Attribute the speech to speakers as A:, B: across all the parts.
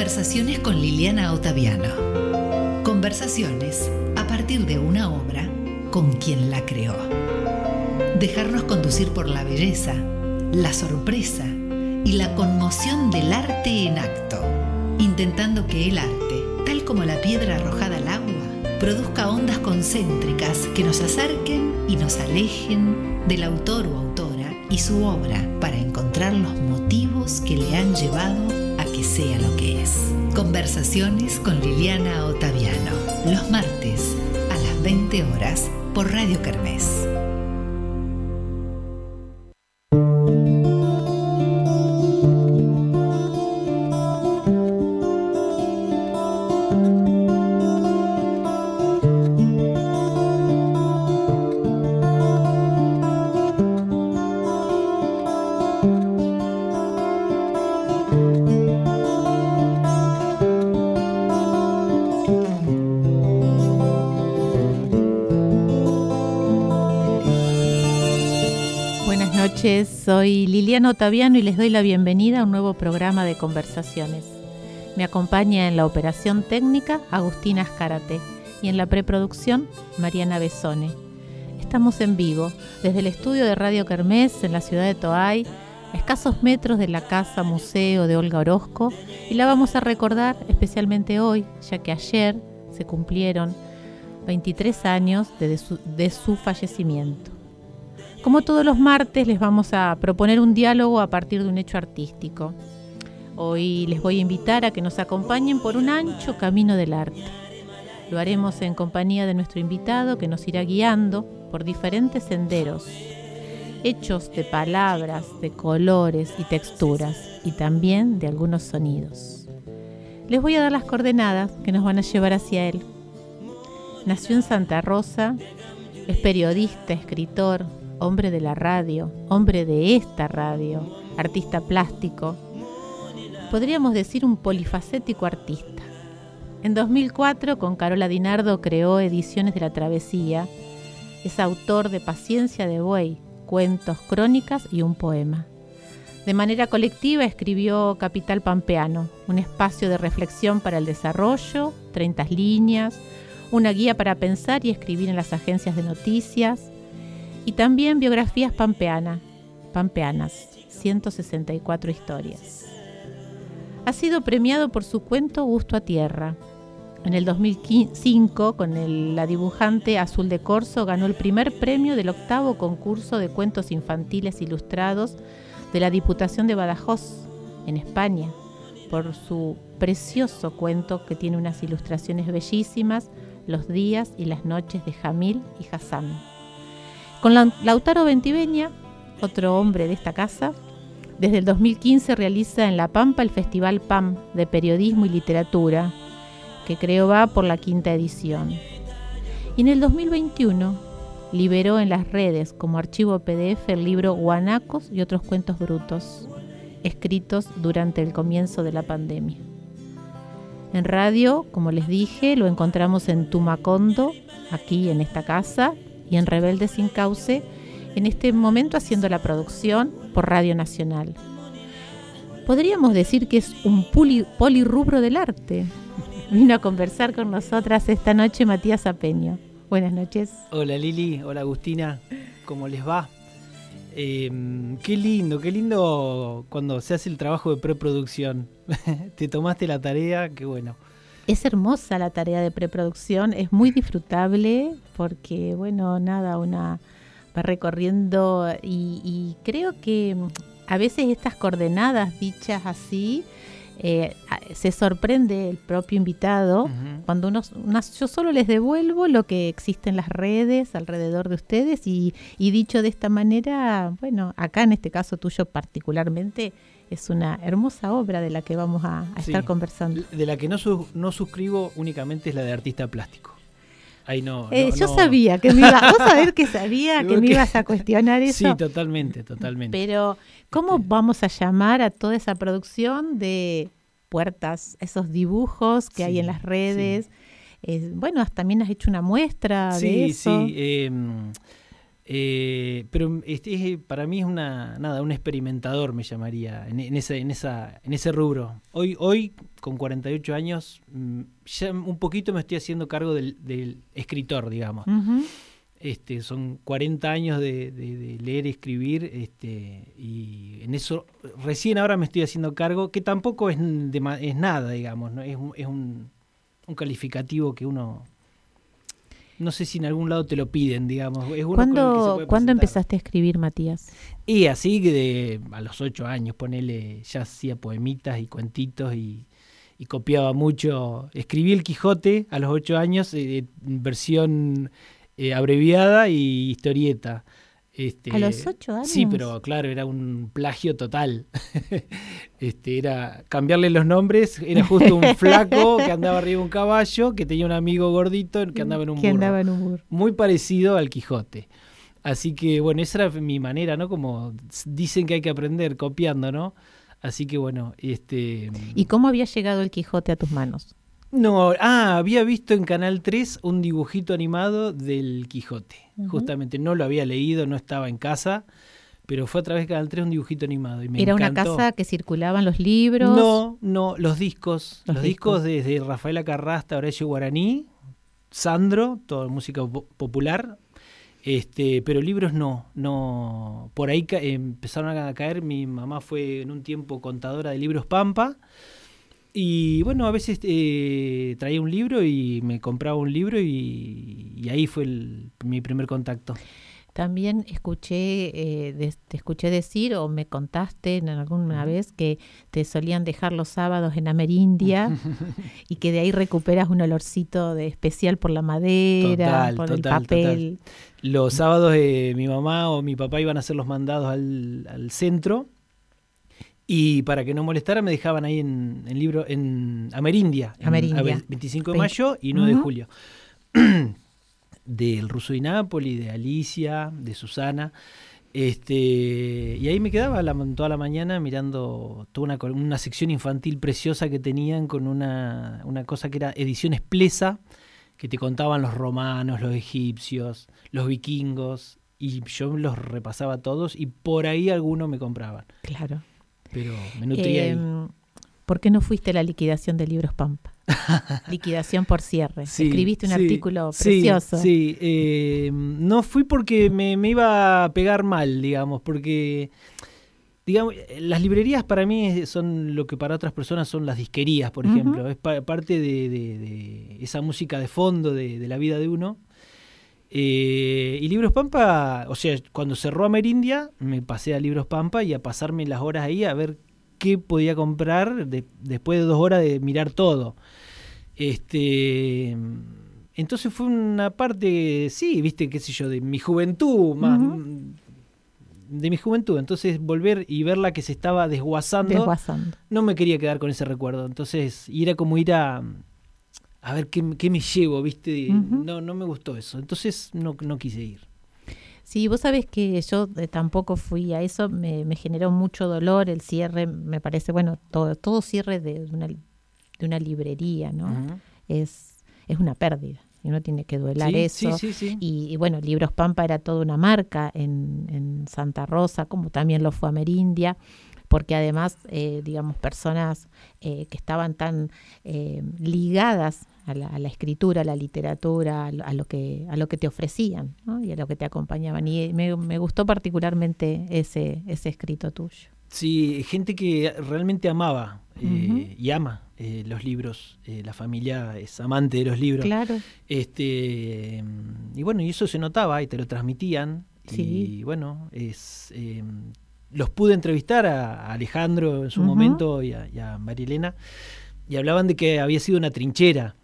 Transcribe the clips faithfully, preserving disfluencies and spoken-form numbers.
A: Conversaciones con Liliana Ottaviano. Conversaciones a partir de una obra con quien la creó. Dejarnos conducir por la belleza, la sorpresa y la conmoción del arte en acto, intentando que el arte, tal como la piedra arrojada al agua, produzca ondas concéntricas que nos acerquen y nos alejen del autor o autora y su obra para encontrar los motivos que le han llevado a que sea lo que es. Conversaciones con Liliana Ottaviano, los martes a las veinte horas por Radio Kermés.
B: Soy Liliana Ottaviano y les doy la bienvenida a un nuevo programa de conversaciones. Me acompaña en la operación técnica Agustina Azcárate y en la preproducción Mariana Besone. Estamos en vivo desde el estudio de Radio Kermés en la ciudad de Toay, a escasos metros de la casa museo de Olga Orozco, y la vamos a recordar especialmente hoy, ya que ayer se cumplieron veintitrés años de su, de su fallecimiento. Como todos los martes, les vamos a proponer un diálogo a partir de un hecho artístico. Hoy les voy a invitar a que nos acompañen por un ancho camino del arte. Lo haremos en compañía de nuestro invitado, que nos irá guiando por diferentes senderos, hechos de palabras, de colores y texturas, y también de algunos sonidos. Les voy a dar las coordenadas que nos van a llevar hacia él. Nació en Santa Rosa, es periodista, escritor, hombre de la radio, hombre de esta radio, artista plástico, podríamos decir un polifacético artista. En dos mil cuatro, con Carola Di Nardo, creó Ediciones de la Travesía. Es autor de Paciencia de Buey, cuentos, crónicas y un poema. De manera colectiva escribió Capital Pampeano, un espacio de reflexión para el desarrollo, treinta líneas, una guía para pensar y escribir en las agencias de noticias, y también biografías pampeana, pampeanas, ciento sesenta y cuatro historias. Ha sido premiado por su cuento Gusto a Tierra. En el dos mil cinco, con el, la dibujante Azul de Corzo, ganó el primer premio del octavo concurso de cuentos infantiles ilustrados de la Diputación de Badajoz, en España, por su precioso cuento que tiene unas ilustraciones bellísimas, Los días y las noches de Jamil y Hassan. Con Lautaro Ventiveña, otro hombre de esta casa, desde el dos mil quince realiza en La Pampa el Festival P A M de Periodismo y Literatura, que creo va por la quinta edición. Y en el dos mil veintiuno liberó en las redes como archivo P D F el libro Guanacos y otros cuentos brutos, escritos durante el comienzo de la pandemia. En radio, como les dije, lo encontramos en Tumacondo, aquí en esta casa, y en Rebelde Sin Cauce, en este momento haciendo la producción por Radio Nacional. Podríamos decir que es un poli, polirrubro del arte. Vino a conversar con nosotras esta noche Matías Apeño. Buenas noches.
C: Hola Lili, hola Agustina, ¿cómo les va? Eh, qué lindo, qué lindo cuando se hace el trabajo de preproducción. Te tomaste la tarea, qué bueno.
B: Es hermosa la tarea de preproducción, es muy disfrutable porque, bueno, nada, una va recorriendo y, y creo que a veces estas coordenadas dichas así, eh, se sorprende el propio invitado. Uh-huh. Cuando uno, una, yo solo les devuelvo lo que existe en las redes alrededor de ustedes y, y dicho de esta manera, bueno, acá en este caso tuyo particularmente, es una hermosa obra de la que vamos a, a sí, estar conversando.
C: De la que no, su, no suscribo únicamente es la de artista plástico. Ahí no,
B: eh,
C: no
B: yo
C: no.
B: sabía que me iba, vos sabés que sabía que me ibas a cuestionar eso.
C: Sí, totalmente, totalmente.
B: Pero, ¿cómo
C: este...
B: vamos a llamar a toda esa producción de puertas, esos dibujos que sí, hay en las redes? Sí. Eh, bueno, también has hecho una muestra
C: sí,
B: de eso.
C: Sí, sí. Eh, Eh, pero este, para mí es una nada un experimentador, me llamaría en, en ese en esa en ese rubro. Hoy hoy con cuarenta y ocho años, ya un poquito me estoy haciendo cargo del, del escritor, digamos.
B: Uh-huh.
C: Este, son cuarenta años de, de, de leer y escribir, este, y en eso recién ahora me estoy haciendo cargo, que tampoco es, de, es nada, digamos, ¿no? Es, es un, un calificativo que uno, no sé si en algún lado te lo piden, digamos. Es uno
B: ¿Cuándo, ¿cuándo empezaste a escribir, Matías?
C: Y así que de, a los ocho años, ponele, ya hacía poemitas y cuentitos y, y copiaba mucho. Escribí El Quijote a los ocho años, eh, versión... Eh, abreviada y historieta. Este,
B: ¿A los ocho años?
C: Sí, pero claro, era un plagio total. este, era cambiarle los nombres, era justo un flaco que andaba arriba de un caballo, que tenía un amigo gordito que andaba en un
B: que
C: burro.
B: Andaba en un burro.
C: Muy parecido al Quijote. Así que, bueno, esa era mi manera, ¿no? Como dicen que hay que aprender copiando, ¿no? Así que, bueno, este...
B: ¿Y cómo había llegado El Quijote a tus manos?
C: No, ah, había visto en Canal tres un dibujito animado del Quijote. Uh-huh. Justamente no lo había leído, no estaba en casa, pero fue a través de Canal tres un dibujito animado. Y me
B: ¿Era
C: encantó.
B: Una casa que circulaban los libros?
C: No, no, los discos. Los,
B: los
C: discos,
B: discos
C: desde Rafaela Carrasta, Horacio Guaraní, Sandro, toda música po- popular. Este, pero libros no, no. Por ahí ca- empezaron a caer. Mi mamá fue en un tiempo contadora de libros Pampa. Y bueno, a veces eh, traía un libro y me compraba un libro y, y ahí fue el, mi primer contacto.
B: También escuché, eh, de, te escuché decir o me contaste en alguna uh-huh. vez que te solían dejar los sábados en Amerindia y que de ahí recuperas un olorcito de especial por la madera,
C: total,
B: por
C: total,
B: el papel.
C: Total. Los sábados eh, mi mamá o mi papá iban a hacer los mandados al, al centro. Y para que no molestara me dejaban ahí en, en libro en Amerindia,
B: Amerindia.
C: En, a veinticinco de mayo y nueve uh-huh. de julio. Del Ruso di Napoli, de Alicia, de Susana. Este, y ahí me quedaba la, toda la mañana mirando toda una, una sección infantil preciosa que tenían con una, una cosa que era Ediciones Plesa, que te contaban los romanos, los egipcios, los vikingos, y yo los repasaba todos y por ahí algunos me compraban.
B: Claro.
C: Pero me nutría
B: eh,
C: ahí.
B: ¿Por qué no fuiste a la liquidación de Libros Pampa? Liquidación por cierre.
C: Sí,
B: Escribiste un
C: sí,
B: artículo
C: sí,
B: precioso.
C: Sí, eh, no fui porque me, me iba a pegar mal, digamos, porque digamos las librerías para mí son lo que para otras personas son las disquerías, por ejemplo. Uh-huh. Es pa- parte de, de, de esa música de fondo de, de la vida de uno. Eh, y Libros Pampa, o sea, cuando cerró Amerindia, me pasé a Libros Pampa y a pasarme las horas ahí a ver qué podía comprar de, después de dos horas de mirar todo. Este, entonces fue una parte, sí, viste, qué sé yo, de mi juventud, más uh-huh. de mi juventud. Entonces volver y verla que se estaba desguazando,
B: desguazando.
C: No me quería quedar con ese recuerdo. Entonces, y era como ir a... a ver qué, qué me llevo, ¿viste? Uh-huh. No, no me gustó eso. Entonces no, no quise ir.
B: Sí, vos sabés que yo eh, tampoco fui a eso. Me, me generó mucho dolor el cierre. Me parece, bueno, todo, todo cierre de una, de una librería, ¿no? Uh-huh. Es, es una pérdida. Y uno tiene que duelar
C: sí,
B: eso.
C: Sí, sí, sí.
B: Y, y bueno, Libros Pampa era toda una marca en, en Santa Rosa, como también lo fue Amerindia. Porque además, eh, digamos, personas eh, que estaban tan eh, ligadas a la, a la escritura, a la literatura, a lo, a lo que a lo que te ofrecían, ¿no? Y a lo que te acompañaban. Y me, me gustó particularmente ese ese escrito tuyo.
C: Sí, gente que realmente amaba eh,
B: uh-huh.
C: y ama eh, los libros. Eh, la familia es amante de los libros.
B: Claro.
C: Este, y bueno, y eso se notaba y te lo transmitían.
B: Sí.
C: Y bueno, es... Eh, los pude entrevistar a, a Alejandro en su uh-huh. momento y a, y a María Elena y hablaban de que había sido una trinchera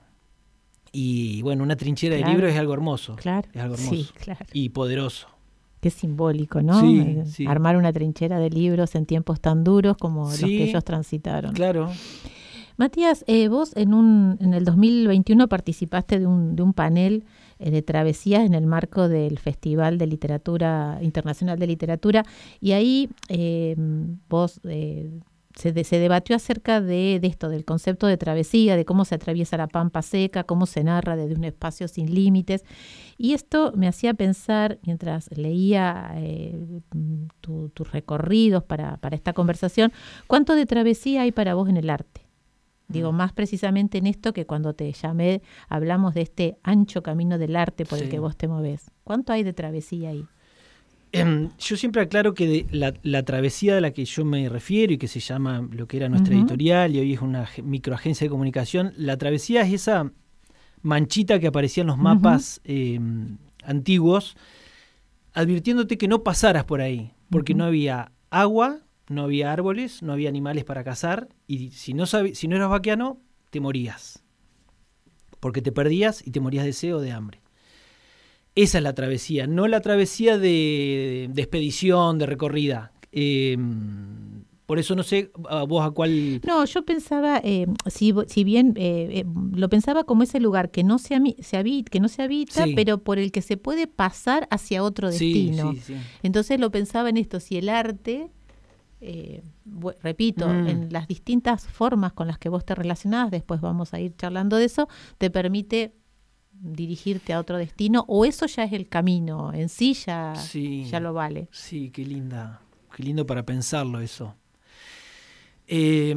C: y bueno, una trinchera claro. de libros es algo hermoso,
B: claro.
C: es algo hermoso
B: sí, claro.
C: y poderoso.
B: Qué simbólico, ¿no?
C: Sí,
B: eh,
C: sí.
B: Armar una trinchera de libros en tiempos tan duros como
C: sí,
B: los que ellos transitaron.
C: Claro.
B: Matías, eh, vos en un en el dos mil veintiuno participaste de un de un panel eh, de travesías en el marco del Festival de Literatura Internacional de Literatura y ahí eh, vos eh, se, de, se debatió acerca de, de esto, del concepto de travesía, de cómo se atraviesa la pampa seca, cómo se narra desde un espacio sin límites. Y esto me hacía pensar, mientras leía eh, tu, tus recorridos para, para esta conversación, ¿cuánto de travesía hay para vos en el arte? Digo, más precisamente en esto que cuando te llamé, hablamos de este ancho camino del arte por sí. el que vos te movés. ¿Cuánto hay de travesía ahí?
C: Eh, yo siempre aclaro que de la, la travesía de la que yo me refiero y que se llama lo que era nuestra uh-huh. editorial y hoy es una microagencia de comunicación, la travesía es esa manchita que aparecía en los mapas uh-huh. eh, antiguos, advirtiéndote que no pasaras por ahí, porque uh-huh. no había agua, no había árboles, no había animales para cazar, y si no, sab- si no eras vaquiano, te morías, porque te perdías y te morías de sed o de hambre. Esa es la travesía, no la travesía de, de expedición, de recorrida. Eh, por eso no sé a vos a cuál...
B: No, yo pensaba, eh, si, si bien eh, eh, lo pensaba como ese lugar que no se, se, habita, que no se habita, sí. pero por el que se puede pasar hacia otro destino.
C: Sí, sí, sí.
B: Entonces lo pensaba en esto, si el arte... Eh, bueno, repito, mm. en las distintas formas con las que vos te relacionás, después vamos a ir charlando de eso, te permite dirigirte a otro destino, o eso ya es el camino, en sí ya, sí, ya lo vale.
C: Sí, qué linda, qué lindo para pensarlo eso. Eh,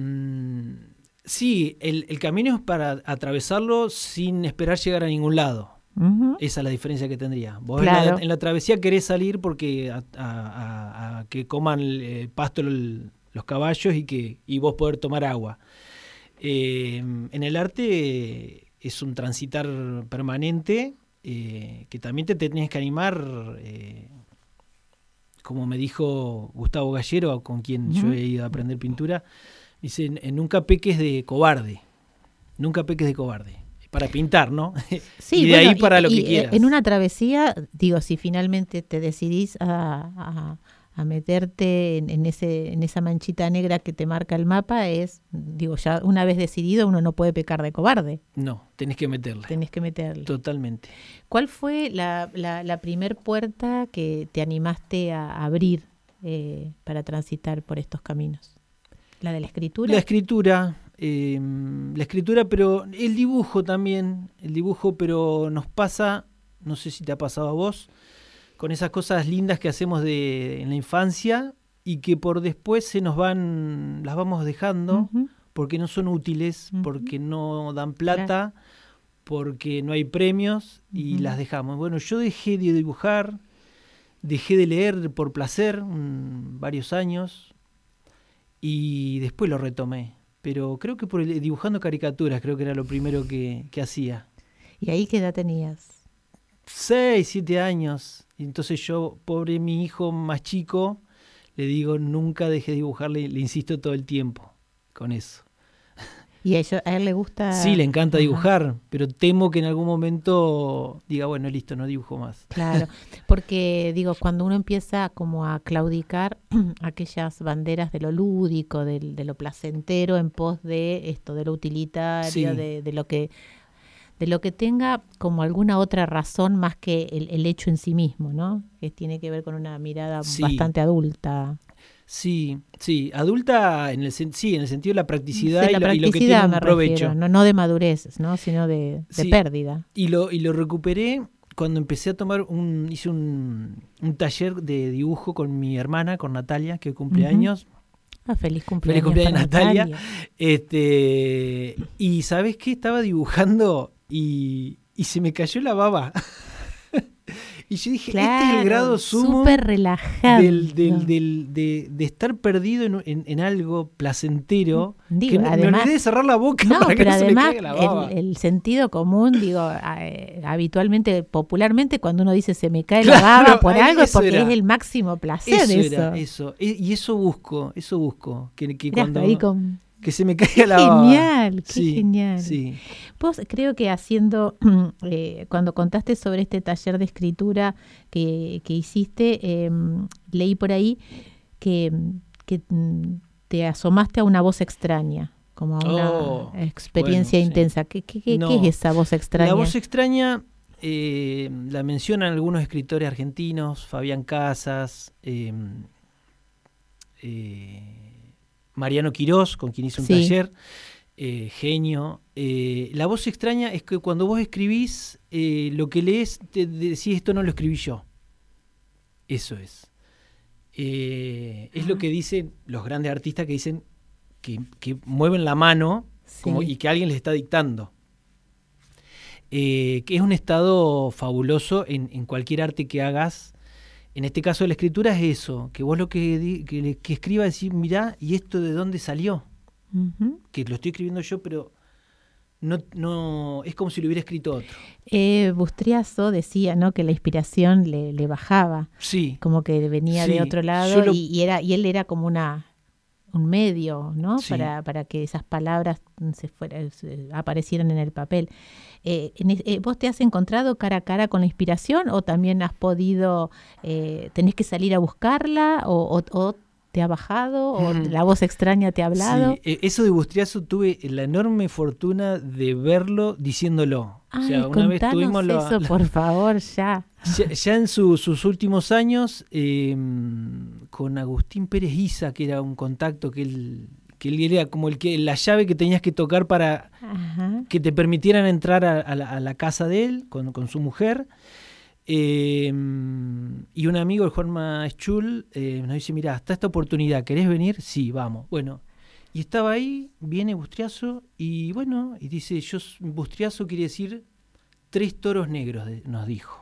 C: sí, el, el camino es para atravesarlo sin esperar llegar a ningún lado. Uh-huh. Esa es la diferencia que tendría. Vos claro. en, la, en la travesía querés salir porque a, a, a, a que coman el pasto el, los caballos y que y vos poder tomar agua. Eh, en el arte es un transitar permanente eh, que también te tenés que animar, eh, como me dijo Gustavo Gallero, con quien uh-huh. yo he ido a aprender pintura, dice, nunca peques de cobarde, nunca peques de cobarde. Para pintar, ¿no?
B: Sí,
C: y de
B: bueno,
C: ahí para
B: y,
C: lo que
B: y
C: quieras.
B: En una travesía, digo, si finalmente te decidís a, a, a meterte en, en ese en esa manchita negra que te marca el mapa, es, digo, ya una vez decidido uno no puede pecar de cobarde.
C: No, tenés que meterle.
B: Tenés que meterle.
C: Totalmente.
B: ¿Cuál fue la, la, la primer puerta que te animaste a abrir eh, para transitar por estos caminos? ¿La de la escritura?
C: La escritura... Eh, la escritura, pero el dibujo también, el dibujo, pero nos pasa, no sé si te ha pasado a vos, con esas cosas lindas que hacemos de, en la infancia y que por después se nos van, las vamos dejando uh-huh. porque no son útiles, uh-huh. porque no dan plata, claro. porque no hay premios y uh-huh. las dejamos. Bueno, yo dejé de dibujar, dejé de leer por placer um, varios años y después lo retomé. Pero creo que por el, dibujando caricaturas, creo que era lo primero que, que hacía.
B: ¿Y ahí qué edad tenías?
C: Seis, siete años. Y entonces yo, pobre mi hijo más chico, le digo, nunca dejé de dibujar, le, le insisto todo el tiempo con eso.
B: ¿Y a, ello, a él le gusta?
C: Sí, le encanta Ajá. dibujar, pero temo que en algún momento diga, bueno, listo, no dibujo más.
B: Claro, porque digo, cuando uno empieza como a claudicar aquellas banderas de lo lúdico, de, de lo placentero en pos de esto, de lo utilitario, sí. de, de lo que de lo que tenga como alguna otra razón más que el, el hecho en sí mismo, ¿no? Que tiene que ver con una mirada sí. bastante adulta.
C: Sí, sí, adulta en el sí, en el sentido de la practicidad,
B: sí, la
C: y, lo,
B: practicidad
C: y lo que tiene un provecho.
B: Refiero, no, no de madurez, ¿no? Sino de, de
C: sí,
B: pérdida.
C: Y lo, y lo recuperé cuando empecé a tomar un, hice un, un taller de dibujo con mi hermana, con Natalia, que cumple uh-huh. años.
B: Ah, feliz cumpleaños.
C: Feliz cumpleaños, Natalia. Natalia. Este, y ¿sabés qué? Estaba dibujando y, y se me cayó la baba. Y yo dije,
B: claro,
C: este es el grado sumo
B: súper relajado
C: del, del, del, de, de estar perdido en, en, en algo placentero.
B: Digo,
C: que me,
B: además,
C: me olvidé de cerrar la boca
B: no,
C: para que
B: pero
C: no
B: además,
C: se me caiga la baba.
B: El, el sentido común, digo, eh, habitualmente, popularmente, cuando uno dice se me cae claro, la baba por algo, es porque era. Es el máximo placer.
C: Eso,
B: eso.
C: Era, eso. Y eso busco, eso busco. Que, que cuando...
B: Ahí con...
C: Que se me caiga la
B: baba. Genial, qué
C: sí,
B: genial.
C: Sí.
B: Vos creo que haciendo, eh, cuando contaste sobre este taller de escritura que, que hiciste, eh, leí por ahí que, que te asomaste a una voz extraña, como a una
C: oh,
B: experiencia
C: bueno,
B: intensa.
C: Sí.
B: ¿Qué, qué, qué,
C: no,
B: ¿Qué es esa voz extraña?
C: La voz extraña eh, la mencionan algunos escritores argentinos, Fabián Casas, eh, eh, Mariano Quirós, con quien hice un sí. taller, eh, genio. Eh, la voz extraña es que cuando vos escribís, eh, lo que lees, te decís, esto no lo escribí yo. Eso es. Eh, es ah. lo que dicen los grandes artistas que dicen que, que mueven la mano
B: sí.
C: como, y que alguien les está dictando. Eh, que es un estado fabuloso en, en cualquier arte que hagas. En este caso de la escritura es eso, que vos lo que, que, que escriba decir, mirá, ¿y esto de dónde salió? Uh-huh. Que lo estoy escribiendo yo, pero no, no es como si lo hubiera escrito otro.
B: Eh, Bustriazo decía, ¿no?, que la inspiración le, le bajaba,
C: sí,
B: como que venía
C: sí.
B: de otro lado
C: lo...
B: y, y, era, y él era como una un medio, ¿no?,
C: sí.
B: para, para que esas palabras se fuera, se aparecieran en el papel. Eh, en, eh, ¿Vos te has encontrado cara a cara con la inspiración o también has podido, eh, tenés que salir a buscarla o, o, o te ha bajado o mm. la voz extraña te ha hablado?
C: Sí, eso de Bustriazo tuve la enorme fortuna de verlo diciéndolo.
B: Ay,
C: o sea, una vez tuvimos
B: eso,
C: la, la,
B: por favor, ya.
C: Ya, ya en su, sus últimos años, eh, con Agustín Pérez Isa, que era un contacto que él... que él era como el que la llave que tenías que tocar para Ajá. que te permitieran entrar a, a, la, a la casa de él con, con su mujer. Eh, y un amigo, el Juanma Schul, eh, nos dice, mirá, está esta oportunidad, ¿querés venir? Sí, vamos. Bueno, y estaba ahí, viene Bustriazo y bueno, y dice, yo Bustriazo quiere decir tres toros negros, nos dijo.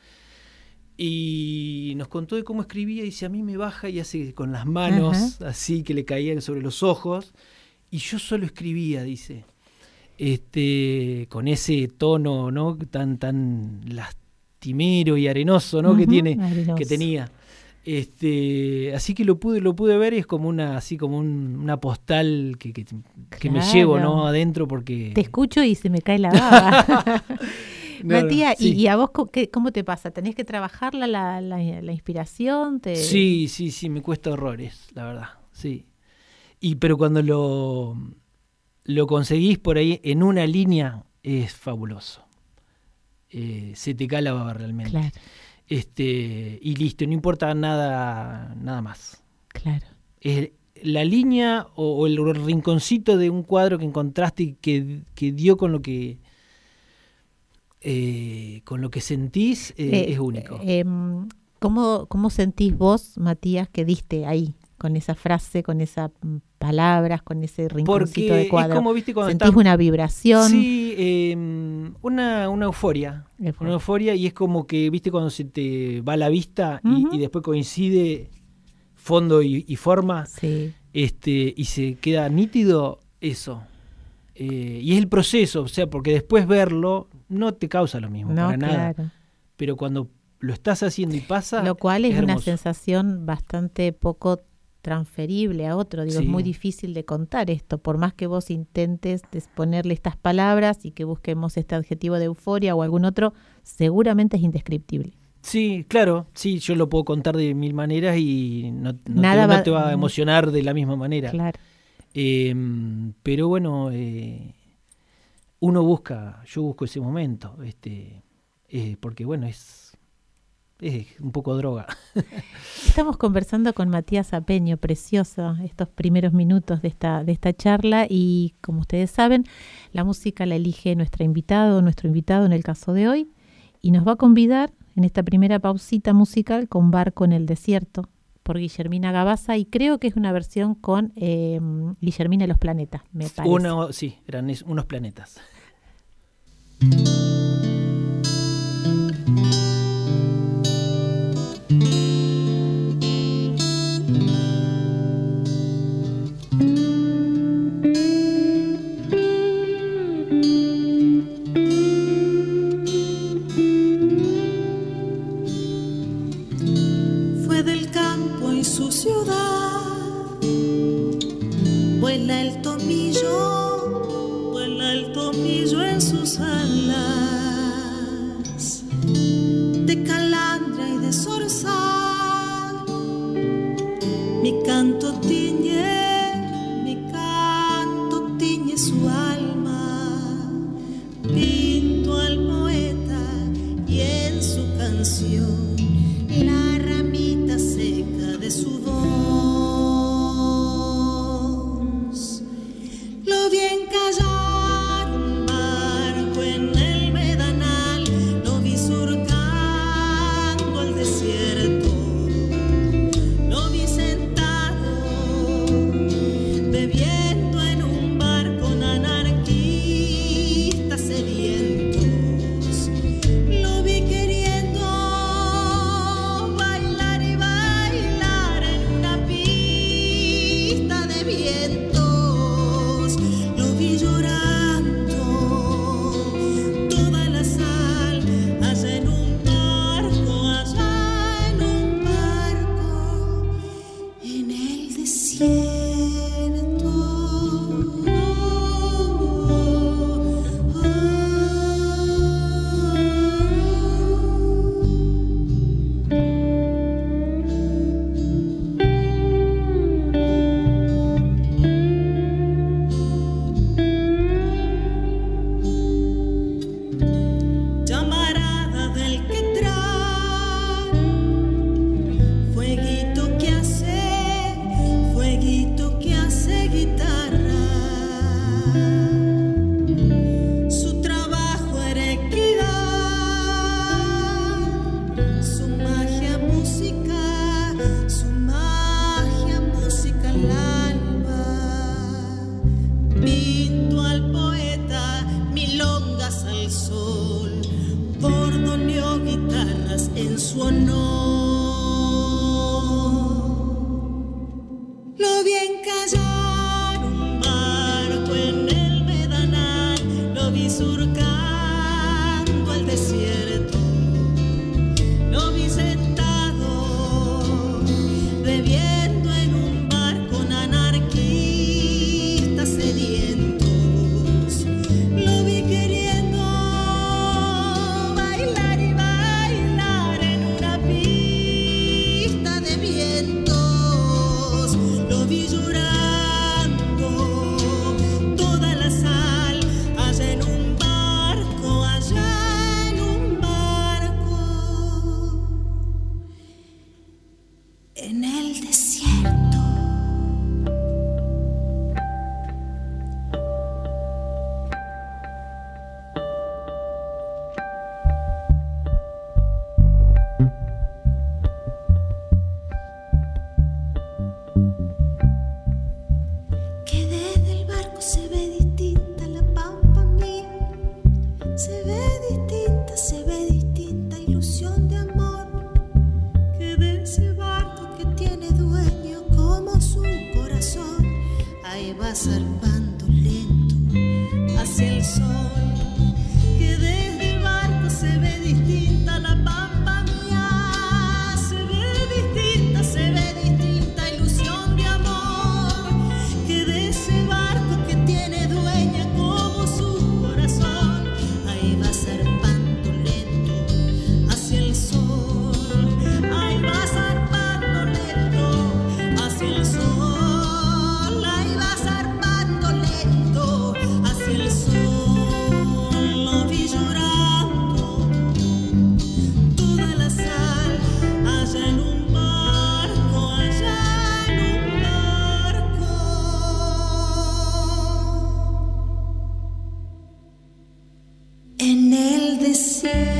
C: Y nos contó de cómo escribía, y dice, a mí me baja y hace con las manos, Ajá. así que le caían sobre los ojos, y yo solo escribía, dice, este, con ese tono, ¿no?, tan, tan lastimero y arenoso, ¿no?, uh-huh, que tiene, arenoso. que tenía. Este, así que lo pude, lo pude ver, y es como una, así como un, una postal que, que, que claro. me llevo, ¿no?, adentro, porque
B: te escucho y se me cae la baba. No, Matías,
C: sí.
B: ¿y, ¿y a vos qué, cómo te pasa? ¿Tenés que trabajarla la, la, la inspiración? ¿Te...
C: Sí, sí, sí, me cuesta horrores, la verdad, sí. Y pero cuando lo, lo conseguís por ahí en una línea, es fabuloso. Eh, se te cae la baba realmente.
B: Claro.
C: Este, y listo, no importa nada, nada más.
B: Claro.
C: Es la línea o, o el rinconcito de un cuadro que encontraste y que, que dio con lo que... Eh, con lo que sentís eh, eh, es único.
B: Eh, ¿cómo, ¿Cómo sentís vos, Matías, que diste ahí, con esa frase, con esas palabras, con ese rinconcito
C: Porque
B: de cuadro?
C: Es como, ¿viste, cuando
B: ¿Sentís
C: estás...
B: una vibración?
C: Sí, eh, una, una euforia. Euforia. Una euforia, y es como que, ¿viste, cuando se te va la vista uh-huh. y, y después coincide fondo y, y forma?
B: Sí.
C: Este, y se queda nítido eso. Eh, y es el proceso, o sea, porque después verlo no te causa lo mismo,
B: no,
C: para
B: claro.
C: nada. Pero cuando lo estás haciendo y pasa,
B: lo cual es,
C: es
B: una
C: hermoso.
B: sensación bastante poco transferible a otro. Digo, sí. Es muy difícil de contar esto, por más que vos intentes ponerle estas palabras y que busquemos este adjetivo de euforia o algún otro, seguramente es indescriptible.
C: Sí, claro, sí, yo lo puedo contar de mil maneras y no, no, Nada te, va, no te va a emocionar de la misma manera.
B: Claro.
C: Eh, pero bueno, eh, uno busca, yo busco ese momento, este, eh, porque bueno, es, es un poco droga.
B: Estamos conversando con Matías Apeño, precioso estos primeros minutos de esta, de esta charla, y como ustedes saben, la música la elige nuestra invitada o nuestro invitado en el caso de hoy, y nos va a convidar en esta primera pausita musical con Barco en el Desierto, por Guillermina Gabaza, y creo que es una versión con eh, Guillermina y los Planetas, me parece.
C: Uno, sí, eran unos planetas.
D: Su ciudad, vuela el tomillo, vuela el tomillo en sus alas, de calandria y de zorzal, mi canto tiñe, mi canto tiñe su alma, pinto al poeta y en su canción la ramita seca de su voz. Lo vi encallar un barco en el Medanal, lo vi surcando el desierto, lo vi sentado bebiendo en un bar con anarquía. en su honor. Lo vi encallar un barco en el Medanal, lo vi surcando el desierto, lo vi sentado bebiendo en un bar con anarquistas sedientos, lo vi queriendo bailar y bailar en una pista de vientos, lo vi llorando toda la sal allá en un barco, allá en un barco en el desierto. Que desde el barco se ve distinta la pampa mía, se ve distinta, se ve distinta ilusión de amor, que de ese barco que tiene dueño como su corazón, ahí va zarpando lento hacia el sol, que desde el barco se ve distinta la pampa mía, se ve distinta, se ve distinta ilusión de amor, que de ese barco que tiene dueña como su corazón, ahí va zarpando lento hacia el sol, ahí va zarpando lento hacia el sol, ahí va zarpando lento hacia el sol, lo vi llorando toda la sal allá en un barco, allá en un barco en el desierto.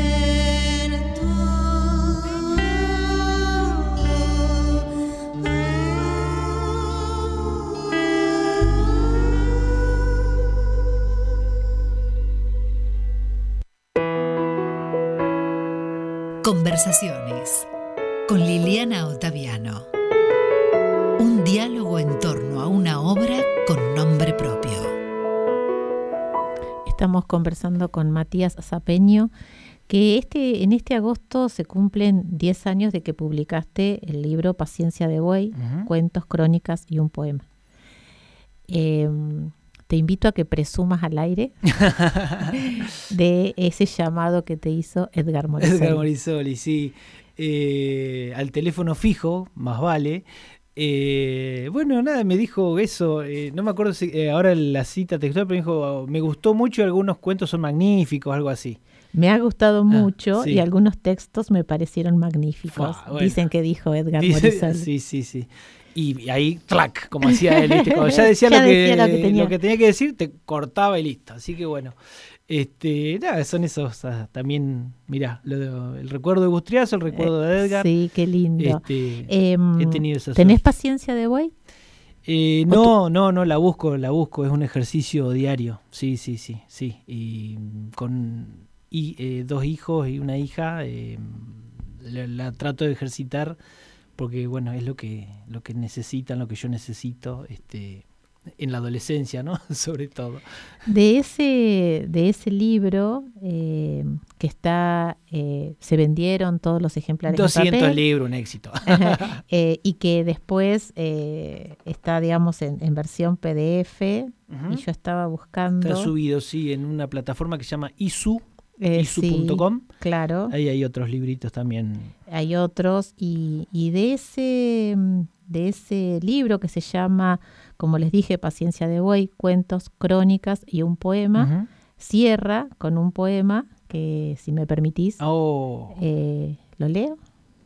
A: Conversaciones con Liliana Ottaviano. Un diálogo en torno a una obra con nombre propio.
B: Estamos conversando con Matías Zapeño, que este, en este agosto se cumplen diez años de que publicaste el libro Paciencia de Buey, uh-huh. Cuentos, crónicas y un poema. Eh, te invito a que presumas al aire de ese llamado que te hizo Edgar Morisoli.
C: Edgar Morisoli, sí. Eh, al teléfono fijo, más vale. Eh, bueno, nada, me dijo eso, eh, no me acuerdo si eh, ahora la cita textual, pero me dijo, me gustó mucho, algunos cuentos son magníficos, algo así.
B: Me ha gustado
C: ah,
B: mucho
C: sí.
B: Y algunos textos me parecieron magníficos. Fua, bueno. Dicen que dijo Edgar Dice, Morisoli.
C: Sí, sí, sí. Y ahí, clac, como hacía él, ¿viste? Cuando ya decía, ya lo, que, decía lo, que tenía. lo que tenía que decir, te cortaba y listo. Así que bueno, este, nada, son esos, o sea, también, mirá, lo, el recuerdo de Bustriazo, el recuerdo de Edgar.
B: Sí, qué lindo.
C: Este,
B: eh,
C: he tenido esas
B: ¿Tenés
C: suerte.
B: Paciencia de Buey?
C: Eh, no, no, no, la busco, la busco, es un ejercicio diario, sí, sí, sí, sí. Y con y, eh, dos hijos y una hija, eh, la, la trato de ejercitar porque, bueno, es lo que lo que necesitan, lo que yo necesito, este, en la adolescencia, ¿no? Sobre todo.
B: De ese, de ese libro eh, que está, eh, se vendieron todos los ejemplares
C: doscientos
B: en papel,
C: libros, un éxito.
B: eh, y que después eh, está, digamos, en, en versión P D F, uh-huh. Y yo estaba buscando.
C: Está subido, sí, en una plataforma que se llama Isu.
B: Eh,
C: isu punto com.
B: Sí, claro.
C: Ahí hay otros libritos también.
B: Hay otros, y, y de ese de ese libro que se llama, como les dije, Paciencia de Buey, Cuentos, Crónicas y un poema, uh-huh. Cierra con un poema que, si me permitís,
C: oh.
B: eh, lo leo.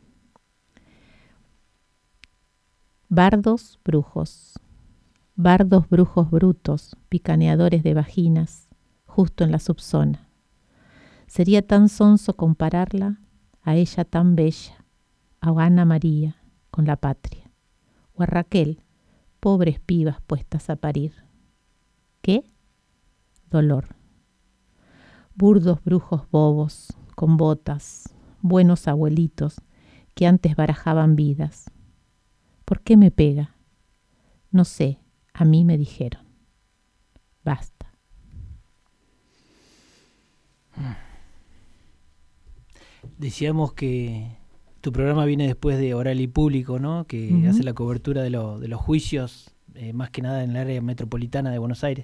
B: Bardos brujos, bardos brujos brutos, picaneadores de vaginas, justo en la subzona. Sería tan sonso compararla a ella tan bella, a Ana María con la patria, o a Raquel, pobres pibas puestas a parir. ¿Qué? Dolor. Burdos brujos bobos, con botas, buenos abuelitos que antes barajaban vidas. ¿Por qué me pega? No sé, a mí me dijeron. Basta.
C: Decíamos que tu programa viene después de Oral y Público, ¿no? Que uh-huh. hace la cobertura de, lo, de los juicios, eh, más que nada en el área metropolitana de Buenos Aires.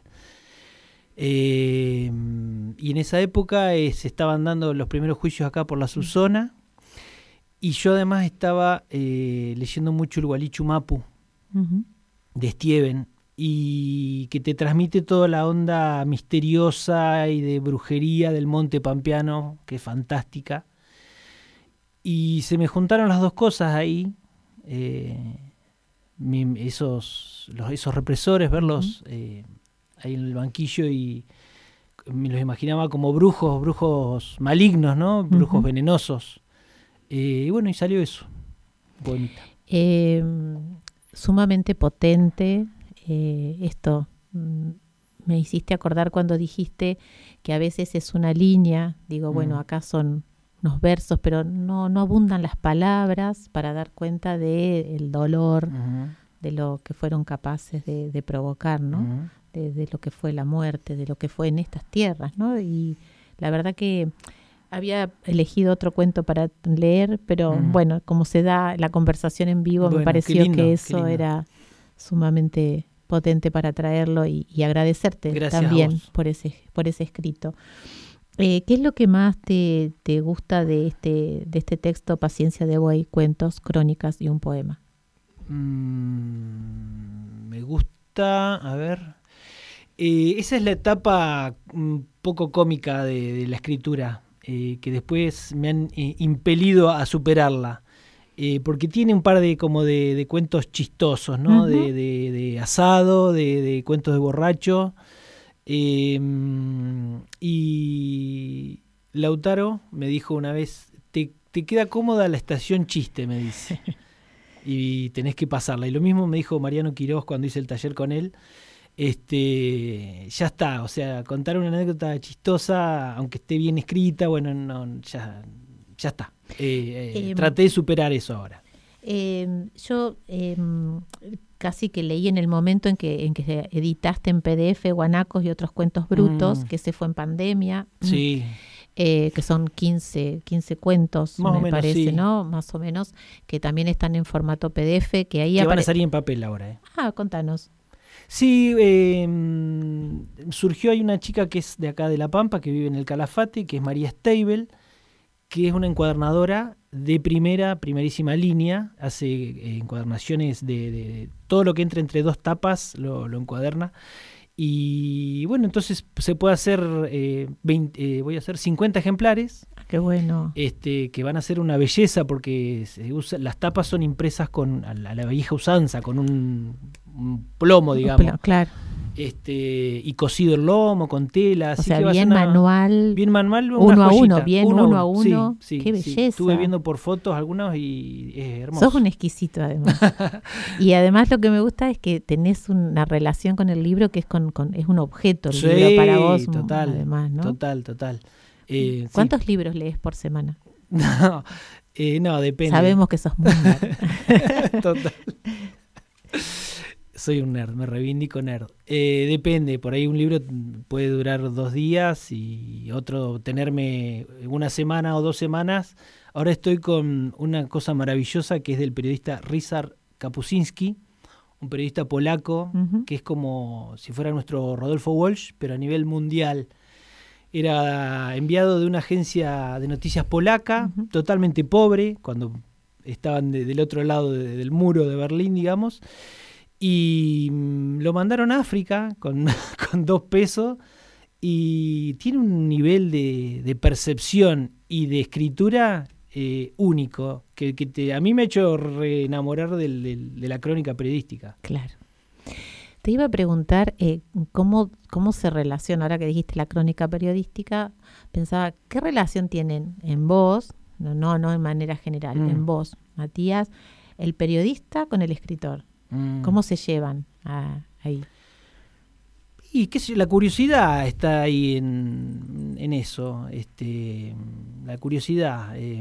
C: Eh, y en esa época eh, se estaban dando los primeros juicios acá por la subzona, y yo además estaba eh, leyendo mucho el Walichu Mapu uh-huh. de Stieven, y que te transmite toda la onda misteriosa y de brujería del Monte Pampeano, que es fantástica. Y se me juntaron las dos cosas ahí, eh, mi, esos, los, esos represores, verlos uh-huh. eh, ahí en el banquillo, y me los imaginaba como brujos, brujos malignos, ¿no? Brujos uh-huh. venenosos. Eh, y bueno, y salió eso. Bonita.
B: Eh, sumamente potente. Eh, esto mm, me hiciste acordar cuando dijiste que a veces es una línea. Digo, mm. bueno, acá son unos versos, pero no, no abundan las palabras para dar cuenta del dolor, uh-huh. de lo que fueron capaces de, de provocar, ¿no? Uh-huh. De, de lo que fue la muerte, de lo que fue en estas tierras, ¿no? Y la verdad que había elegido otro cuento para leer, pero uh-huh. bueno, como se da la conversación en vivo, bueno, me pareció lindo, que eso era sumamente potente para traerlo, y, y agradecerte Gracias también por ese, por ese escrito. Eh, ¿Qué es lo que más te, te gusta de este, de este texto, Paciencia de Buey, cuentos, crónicas y un poema?
C: Mm, me gusta, a ver, eh, esa es la etapa un poco cómica de, de la escritura, eh, que después me han eh, impelido a superarla, eh, porque tiene un par de como de, de cuentos chistosos, ¿no? Uh-huh. de, de, de asado, de, de cuentos de borracho. Eh, y Lautaro me dijo una vez, te, te queda cómoda la estación chiste, me dice, y tenés que pasarla. Y lo mismo me dijo Mariano Quiroz cuando hice el taller con él. Este, ya está, o sea, contar una anécdota chistosa, aunque esté bien escrita, bueno, no, ya, ya está. Eh, eh, eh, traté de superar eso ahora.
B: Eh, yo eh, casi que leí en el momento en que en que editaste en P D F Guanacos y otros cuentos brutos, mm. que se fue en pandemia.
C: Sí.
B: Eh, que son quince, quince cuentos,
C: más
B: me
C: o menos,
B: parece,
C: sí.
B: ¿no? Más o menos, que también están en formato P D F, que ahí
C: que
B: apare-
C: van a salir en papel ahora. Eh.
B: Ah, contanos.
C: Sí, eh, surgió ahí una chica que es de acá de La Pampa, que vive en el Calafate, que es María Steibel, que es una encuadernadora de primera, primerísima línea, hace eh, encuadernaciones de, de todo lo que entra entre dos tapas, lo, lo encuaderna. Y bueno, entonces se puede hacer, eh, veinte, eh, voy a hacer cincuenta ejemplares.
B: Qué bueno.
C: Este, que van a ser una belleza porque se usa, las tapas son impresas con a la, a la vieja usanza, con un, un plomo, digamos.
B: Pl- claro.
C: Este, y cosido el lomo con tela.
B: O
C: así
B: sea,
C: que va
B: bien
C: a ser una,
B: manual.
C: Bien manual, una
B: uno a
C: joyita.
B: uno, bien uno, uno a uno.
C: Sí, sí,
B: qué
C: sí.
B: belleza.
C: Estuve viendo por fotos algunos y es hermoso.
B: Sos un exquisito, además. Y además lo que me gusta es que tenés una relación con el libro que es con, con es un objeto el
C: sí,
B: libro para vos.
C: Total,
B: además, ¿no?
C: total, total. Eh,
B: ¿Cuántos
C: sí.
B: libros lees por semana?
C: No, eh, no, depende.
B: Sabemos que sos muy nerd.
C: Total. Soy un nerd, me reivindico nerd. Eh, depende, por ahí un libro puede durar dos días y otro tenerme una semana o dos semanas. Ahora estoy con una cosa maravillosa que es del periodista Ryszard Kapuscinski, un periodista polaco, uh-huh. que es como si fuera nuestro Rodolfo Walsh, pero a nivel mundial. Era enviado de una agencia de noticias polaca, uh-huh. totalmente pobre, cuando estaban de, del otro lado de, del muro de Berlín, digamos, y mmm, lo mandaron a África con, con dos pesos, y tiene un nivel de, de percepción y de escritura eh, único, que, que te, a mí me ha hecho reenamorar del, del, de la crónica periodística.
B: Claro. Te iba a preguntar eh, cómo, cómo se relaciona, ahora que dijiste la crónica periodística, pensaba, ¿qué relación tienen en vos, no no, no en manera general, mm. en vos, Matías, el periodista con el escritor? Mm. ¿Cómo se llevan a, ahí?
C: Y qué sé, la curiosidad está ahí en, en, en eso, este, la curiosidad. Eh,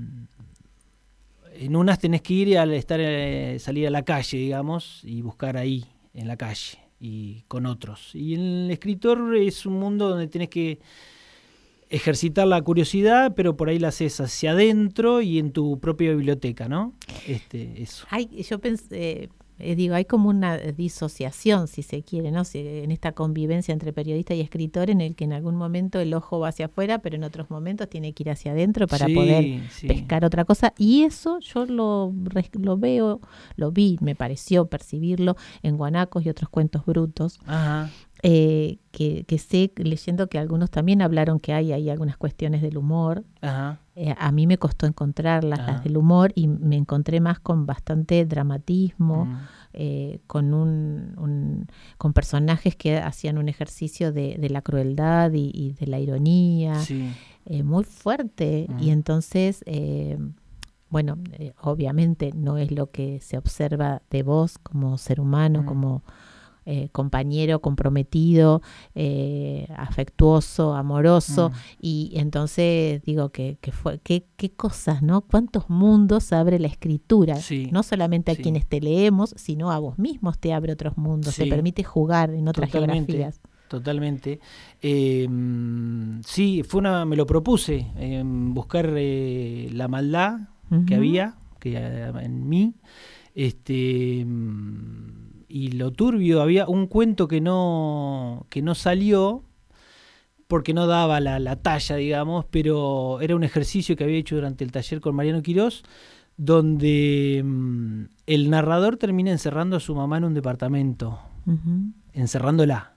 C: en unas tenés que ir al estar, eh, salir a la calle, digamos, y buscar ahí, en la calle, y con otros. Y el escritor es un mundo donde tenés que ejercitar la curiosidad, pero por ahí la haces hacia adentro y en tu propia biblioteca, ¿no? Este, eso.
B: Hay, yo pensé, eh, digo, hay como una disociación, si se quiere, ¿no? Si, en esta convivencia entre periodista y escritor, en el que en algún momento el ojo va hacia afuera, pero en otros momentos tiene que ir hacia adentro para
C: Sí,
B: poder
C: sí.
B: pescar otra cosa. Y eso yo lo, lo veo, lo vi, me pareció percibirlo en Guanacos y otros cuentos brutos.
C: Ajá.
B: Eh, que, que sé, leyendo que algunos también hablaron que hay, hay algunas cuestiones del humor.
C: Ajá.
B: Eh, a mí me costó encontrarlas,
C: Ajá.
B: las del humor, y me encontré más con bastante dramatismo,
C: Mm.
B: eh, con un, un con personajes que hacían un ejercicio de, de la crueldad y, y de la ironía,
C: Sí.
B: eh, muy fuerte.
C: Mm.
B: Y entonces, eh, bueno, eh, obviamente no es lo que se observa de vos como ser humano,
C: Mm.
B: como Eh, compañero comprometido, eh, afectuoso, amoroso,
C: Mm.
B: y entonces digo que, que fue qué, qué cosas, ¿no? Cuántos mundos abre la escritura,
C: Sí,
B: no solamente a
C: sí.
B: quienes te leemos, sino a vos mismos te abre otros mundos,
C: Sí.
B: te permite jugar en otras
C: Totalmente.
B: geografías.
C: Totalmente. Eh, sí, fue una, me lo propuse, eh, buscar eh, la maldad que
B: Ujú.
C: había que eh, en mí, este, y lo turbio. Había un cuento que no que no salió porque no daba la, la talla, digamos, pero era un ejercicio que había hecho durante el taller con Mariano Quirós, donde mm, el narrador termina encerrando a su mamá en un departamento,
B: Ujú.
C: encerrándola.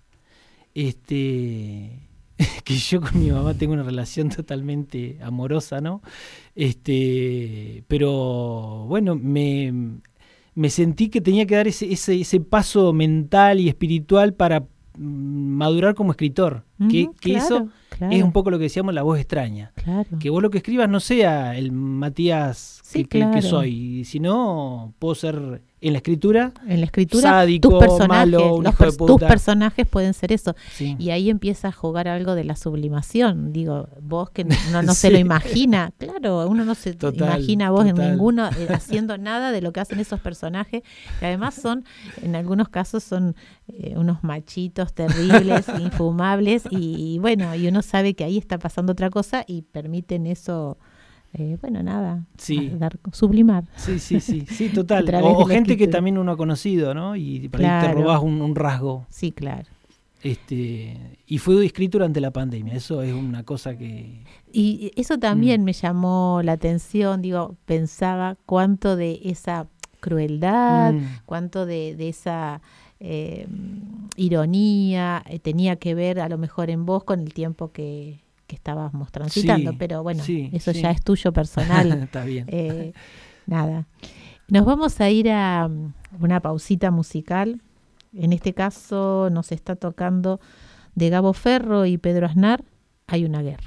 C: Este, que yo con mi mamá tengo una relación totalmente amorosa, ¿no? Este, pero bueno, me, me sentí que tenía que dar ese, ese, ese paso mental y espiritual para mm, madurar como escritor.
B: Ujú,
C: que que
B: claro,
C: eso
B: claro,
C: es un poco lo que decíamos, la voz extraña.
B: claro.
C: Que vos lo que escribas no sea el Matías
B: Sí,
C: que, que- que
B: claro.
C: soy, sino puedo ser en la escritura
B: En la escritura,
C: sádico,
B: tus personajes,
C: malo, un
B: los
C: hijo de
B: pers- tus
C: puta.
B: personajes pueden ser eso.
C: Sí.
B: Y ahí empieza a jugar algo de la sublimación. Digo, vos que no, no, no se
C: Sí.
B: lo imagina. Claro, uno no se
C: Total,
B: imagina a vos en
C: total.
B: ninguno eh, haciendo nada de lo que hacen esos personajes. Que además son, en algunos casos, son eh, unos machitos terribles, infumables. Y, y bueno, y uno sabe que ahí está pasando otra cosa y permiten eso, eh, bueno, nada,
C: Sí.
B: a- dar, sublimar.
C: Sí, sí, sí, sí, total.
B: A través
C: O, o
B: de la
C: gente que
B: escritura.
C: también uno ha conocido, ¿no? Y por ahí te
B: Claro.
C: robás un, un rasgo.
B: Sí, claro.
C: Este, y fue escrito durante la pandemia. Eso es una cosa que...
B: Y eso también
C: Mm.
B: me llamó la atención, digo, pensaba cuánto de esa crueldad,
C: Mm,
B: cuánto de, de esa eh, ironía eh, tenía que ver a lo mejor en vos con el tiempo que, que estábamos transitando,
C: Sí,
B: pero bueno,
C: sí,
B: eso
C: sí.
B: ya es tuyo personal.
C: está bien.
B: Eh, nada. Nos vamos a ir a um, una pausita musical. En este caso nos está tocando de Gabo Ferro y Pedro Aznar, Hay una guerra.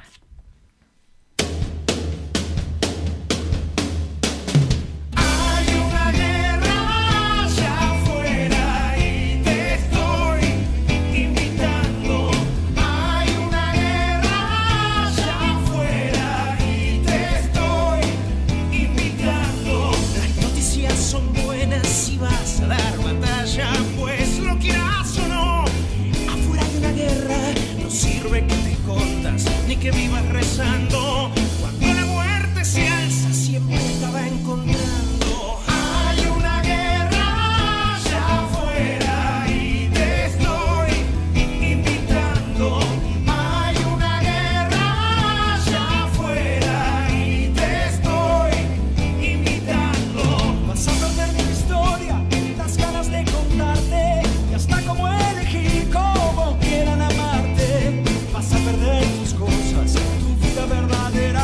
E: Hay una guerra allá afuera y te estoy invitando. Hay una guerra allá afuera y te estoy invitando. Las noticias son buenas y vas a dar batalla, pues lo quieras o no. Afuera hay una guerra, no sirve que te escondas ni que vivas rezando. Cuando la muerte se alza, siempre estaba encontrando. Hay una guerra allá afuera y te estoy invitando. Hay una guerra allá afuera y te estoy invitando. Vas a perder mi historia, las ganas de contarte y hasta cómo elegir cómo quieran amarte. Vas a perder tus cosas, tu vida verdadera.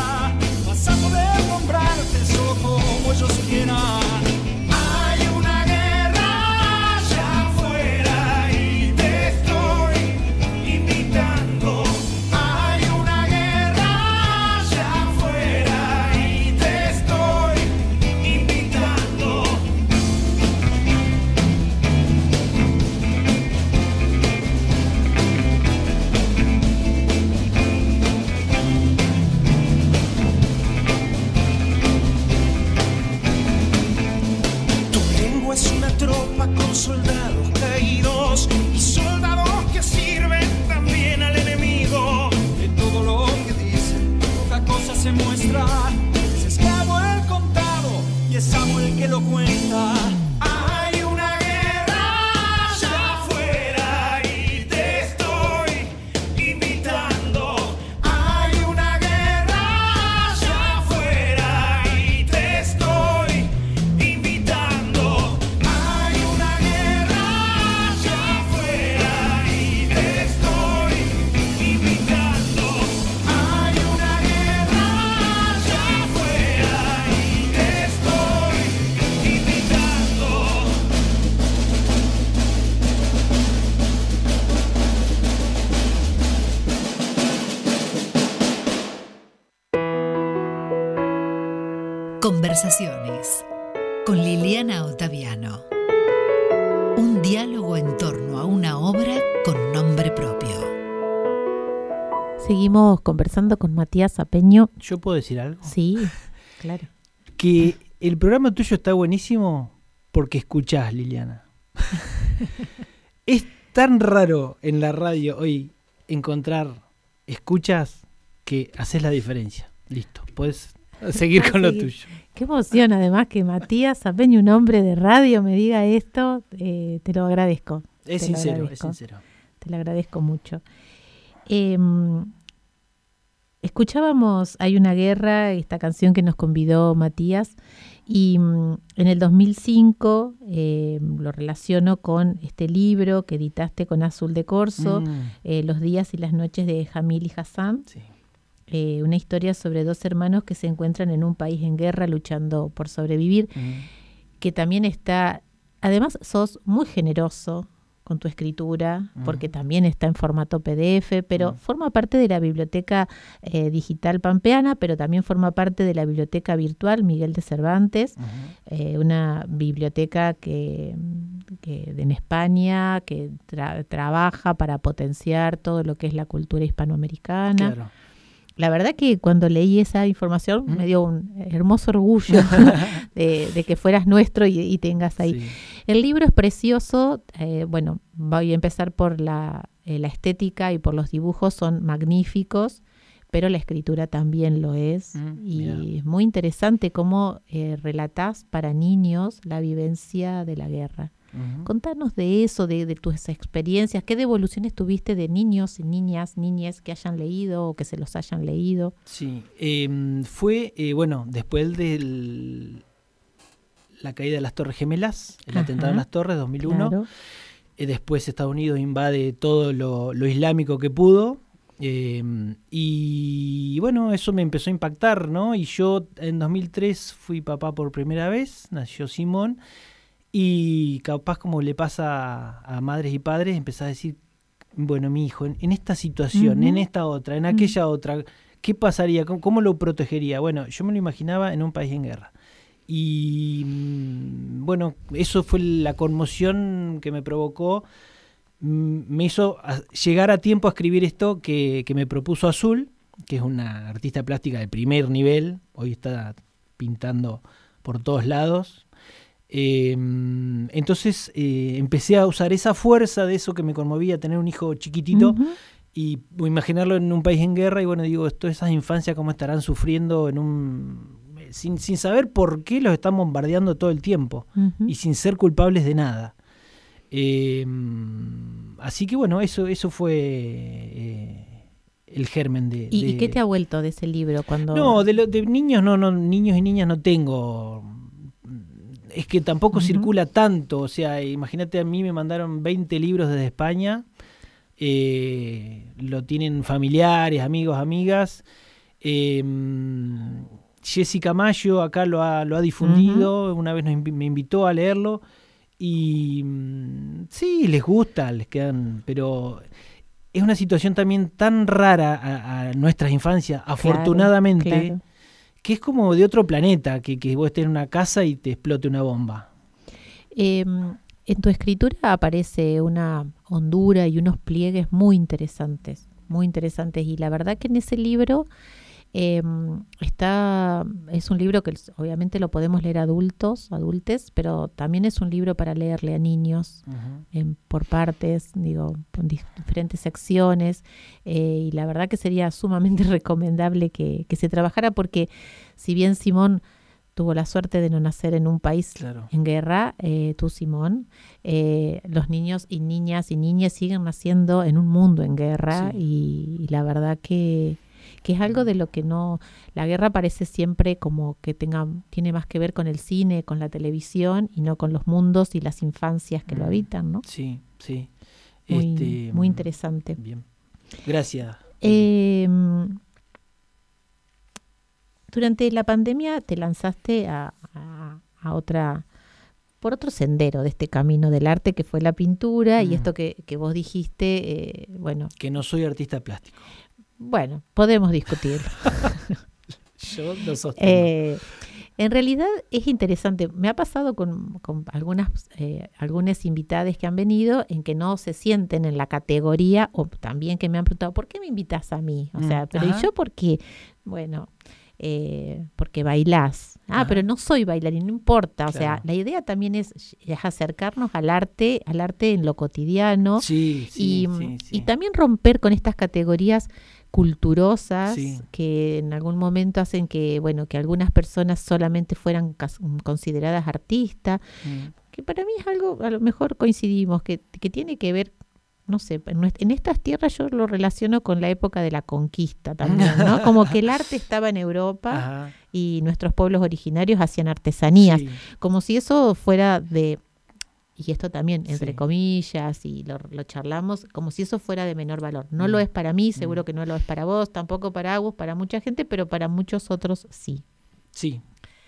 A: Conversaciones con Liliana Ottaviano. Un diálogo en torno a una obra con nombre propio.
B: Seguimos conversando con Matías Apeño.
C: ¿Yo puedo decir algo?
B: Sí, claro.
C: Que el programa tuyo está buenísimo porque escuchás, Liliana. Es tan raro en la radio hoy encontrar escuchas que haces la diferencia. Listo, puedes seguir con lo tuyo.
B: Qué emoción, además, que Matías Apeño, un hombre de radio, me diga esto. Eh, te lo agradezco.
C: Es
B: te
C: sincero,
B: lo
C: es
B: agradezco.
C: sincero.
B: Te lo agradezco mucho. Eh, escuchábamos Hay una guerra, esta canción que nos convidó Matías, y mm, en el dos mil cinco eh, lo relaciono con este libro que editaste con Azul de Corzo,
C: Mm,
B: eh, Los días y las noches de Jamil y Hassan.
C: sí.
B: Eh, una historia sobre dos hermanos que se encuentran en un país en guerra luchando por sobrevivir,
C: Mm,
B: que también está, además sos muy generoso con tu escritura,
C: Mm.
B: porque también está en formato P D F, pero
C: Mm.
B: forma parte de la biblioteca eh, digital pampeana, pero también forma parte de la biblioteca virtual Miguel de Cervantes,
C: ujú.
B: eh, una biblioteca que, que en España, que tra- trabaja para potenciar todo lo que es la cultura hispanoamericana.
C: Claro.
B: La verdad que cuando leí esa información
C: ¿Mm?
B: me dio un hermoso orgullo de, de que fueras nuestro y, y tengas ahí.
C: Sí.
B: El libro es precioso. Eh, bueno, voy a empezar por la, eh, la estética y por los dibujos, son magníficos, pero la escritura también lo es.
C: Mm,
B: y
C: mira.
B: es muy interesante cómo eh, relatás para niños la vivencia de la guerra.
C: Ujú.
B: Contanos de eso, de, de tus experiencias. ¿Qué devoluciones tuviste de niños y niñas, niñas que hayan leído o que se los hayan leído?
C: Sí, eh, fue, eh, bueno, después de la caída de las Torres Gemelas, el
B: Ajá.
C: atentado en las Torres, dos mil uno.
B: Claro.
C: Eh, después Estados Unidos invade todo lo, lo islámico que pudo. eh, y bueno, eso me empezó a impactar, ¿no? Y yo en dos mil tres fui papá por primera vez, nació Simón. Y capaz, como le pasa a, a madres y padres, empezás a decir, bueno, mi hijo, en, en esta situación,
B: Ujú.
C: en esta otra, en aquella otra, ¿qué pasaría? ¿Cómo, cómo lo protegería? Bueno, yo me lo imaginaba en un país en guerra. Y mm, bueno, eso fue la conmoción que me provocó. Mm, Me hizo a- llegar a tiempo a escribir esto que, que me propuso Azul, que es una artista plástica de primer nivel. Hoy está pintando por todos lados. Eh, entonces eh, empecé a usar esa fuerza de eso que me conmovía, tener un hijo chiquitito,
B: Ujú.
C: y imaginarlo en un país en guerra. Y bueno, digo, todas esas infancias cómo estarán sufriendo en un sin, sin saber por qué los están bombardeando todo el tiempo
B: Ujú.
C: y sin ser culpables de nada. Eh, así que bueno, eso, eso fue eh, el germen de,
B: ¿Y,
C: de-
B: y qué te ha vuelto de ese libro? Cuando...
C: No, de, lo- de niños no, no, niños y niñas no tengo. Es que tampoco
B: Ujú.
C: circula tanto. O sea, imagínate, a mí me mandaron veinte libros desde España. Eh, lo tienen familiares, amigos, amigas. Eh, Jessica Mayo acá lo ha, lo ha difundido. Una vez nos invi- me invitó a leerlo. Y mm, sí, les gusta, les quedan. Pero es una situación también tan rara a, a nuestras infancias,
B: Claro,
C: afortunadamente,
B: claro.
C: que es como de otro planeta, que, que vos estés en una casa y te explote una bomba.
B: Eh, en tu escritura aparece una hondura y unos pliegues muy interesantes, muy interesantes. Y la verdad que en ese libro eh, está, es un libro que obviamente lo podemos leer adultos, adultes, pero también es un libro para leerle a niños en, por partes, digo, con dif- diferentes secciones. Eh, y la verdad que sería sumamente recomendable que, que se trabajara, porque si bien Simón tuvo la suerte de no nacer en un país
C: Claro.
B: en guerra, eh, tú, Simón, eh, los niños y niñas y niñas siguen naciendo en un mundo en guerra.
C: Sí.
B: y, y la verdad que, que es algo de lo que no, la guerra parece siempre como que tenga, tiene más que ver con el cine, con la televisión, y no con los mundos y las infancias que lo
C: Mm.
B: habitan, ¿no?
C: Sí, sí.
B: Muy,
C: Este,
B: muy interesante.
C: Bien. Gracias.
B: Eh, durante la pandemia te lanzaste a, a, a otra, por otro sendero de este camino del arte, que fue la pintura.
C: Mm.
B: Y esto que, que vos dijiste, eh, bueno,
C: Que no soy artista plástico.
B: bueno, podemos discutirlo.
C: Yo lo sostengo.
B: Eh, En realidad es interesante. Me ha pasado con, con algunas eh, algunas invitadas que han venido en que no se sienten en la categoría, o también que me han preguntado, ¿por qué me invitas a mí? O sea,
C: Mm,
B: pero
C: ajá.
B: ¿y yo por qué? Bueno, eh, porque bailás. Ah,
C: Ajá.
B: pero no soy bailarín, no importa. O sea,
C: Claro.
B: la idea también es, es acercarnos al arte, al arte en lo cotidiano.
C: Sí, sí,
B: y,
C: sí, sí.
B: y también romper con estas categorías culturosas
C: Sí.
B: que en algún momento hacen que, bueno, que algunas personas solamente fueran cas- consideradas artistas,
C: Mm.
B: que para mí es algo, a lo mejor coincidimos, que, que tiene que ver, no sé, en, nuest- en estas tierras yo lo relaciono con la época de la conquista también, ¿no? Como que el arte estaba en Europa
C: Ajá.
B: y nuestros pueblos originarios hacían artesanías,
C: Sí.
B: como si eso fuera de, y esto también, entre
C: Sí.
B: comillas, y lo, lo charlamos, como si eso fuera de menor valor. No
C: Mm.
B: lo es para mí, seguro
C: Mm.
B: que no lo es para vos, tampoco para Agus, para mucha gente, pero para muchos otros sí.
C: Sí.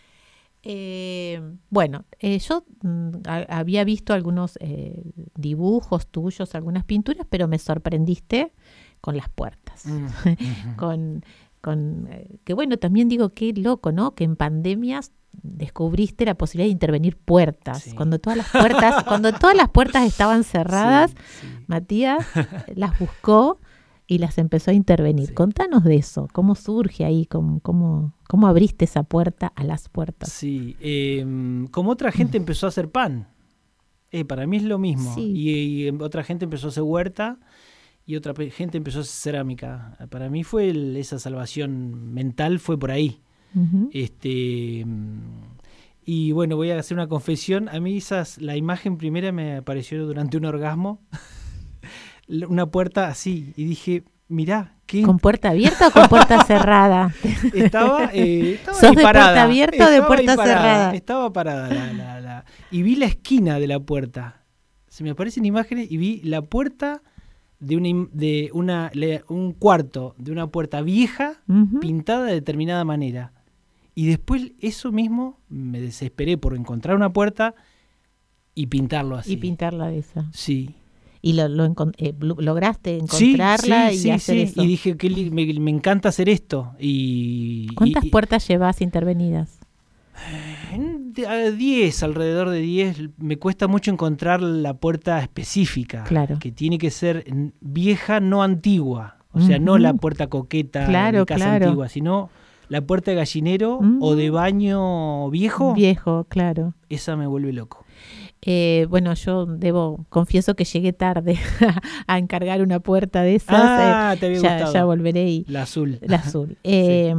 B: Eh, bueno, eh, yo mm, a- había visto algunos eh, dibujos tuyos, algunas pinturas, pero me sorprendiste con las puertas.
C: Mm. Ujú.
B: con, con eh, que bueno, también digo, qué loco, ¿no? Que en pandemias descubriste la posibilidad de intervenir puertas.
C: Sí.
B: Cuando todas las puertas, cuando todas las puertas estaban cerradas,
C: Sí, sí.
B: Matías las buscó y las empezó a intervenir.
C: Sí.
B: Contanos de eso, cómo surge ahí, cómo, cómo, cómo abriste esa puerta a las puertas.
C: Sí, em, como otra gente empezó a hacer pan. Eh, para mí es lo mismo.
B: Sí.
C: Y, y, em, otra gente empezó a hacer huerta y otra pe- gente empezó a hacer cerámica. Para mí fue el- esa salvación mental, fue por ahí.
B: Ujú.
C: Este, mm, y bueno, voy a hacer una confesión. A mí esas, la imagen primera me apareció durante un orgasmo. La- una puerta así. Y dije, mirá, ¿qué?
B: ¿Con puerta abierta o con puerta cerrada?
C: Estaba, eh, estaba
B: ¿Sos
C: ahí
B: de
C: parada.
B: puerta abierta o de
C: Estaba ahí
B: puerta
C: parada,
B: cerrada?
C: Estaba parada. La, la, la- y vi la esquina de la puerta. Se me aparecen imágenes y vi la puerta de una im- de una le- un cuarto de una puerta vieja
B: Ujú.
C: pintada de determinada manera. Y después eso mismo me desesperé por encontrar una puerta y pintarlo así.
B: Y pintarla de esa.
C: Sí.
B: ¿Y lo, lo encon- eh, lo- lograste
C: Sí,
B: encontrarla
C: sí,
B: y
C: sí,
B: hacer
C: sí.
B: eso?
C: Y dije que li- me, me encanta hacer esto. Y,
B: ¿Cuántas
C: y- y-
B: puertas llevas intervenidas?
C: En de- a diez, alrededor de diez. Me cuesta mucho encontrar la puerta específica.
B: Claro.
C: Que tiene que ser n- vieja, no antigua. O sea, no
B: Ujú.
C: la puerta coqueta
B: Claro,
C: de casa
B: claro.
C: antigua, sino la puerta de gallinero
B: Ujú.
C: o de baño viejo.
B: Viejo, claro.
C: Esa me vuelve loco.
B: Eh, bueno, yo debo, confieso que llegué tarde a encargar una puerta de esas.
C: Ah,
B: eh,
C: te había
B: ya,
C: gustado.
B: ya volveré y
C: La azul.
B: la azul. Eh,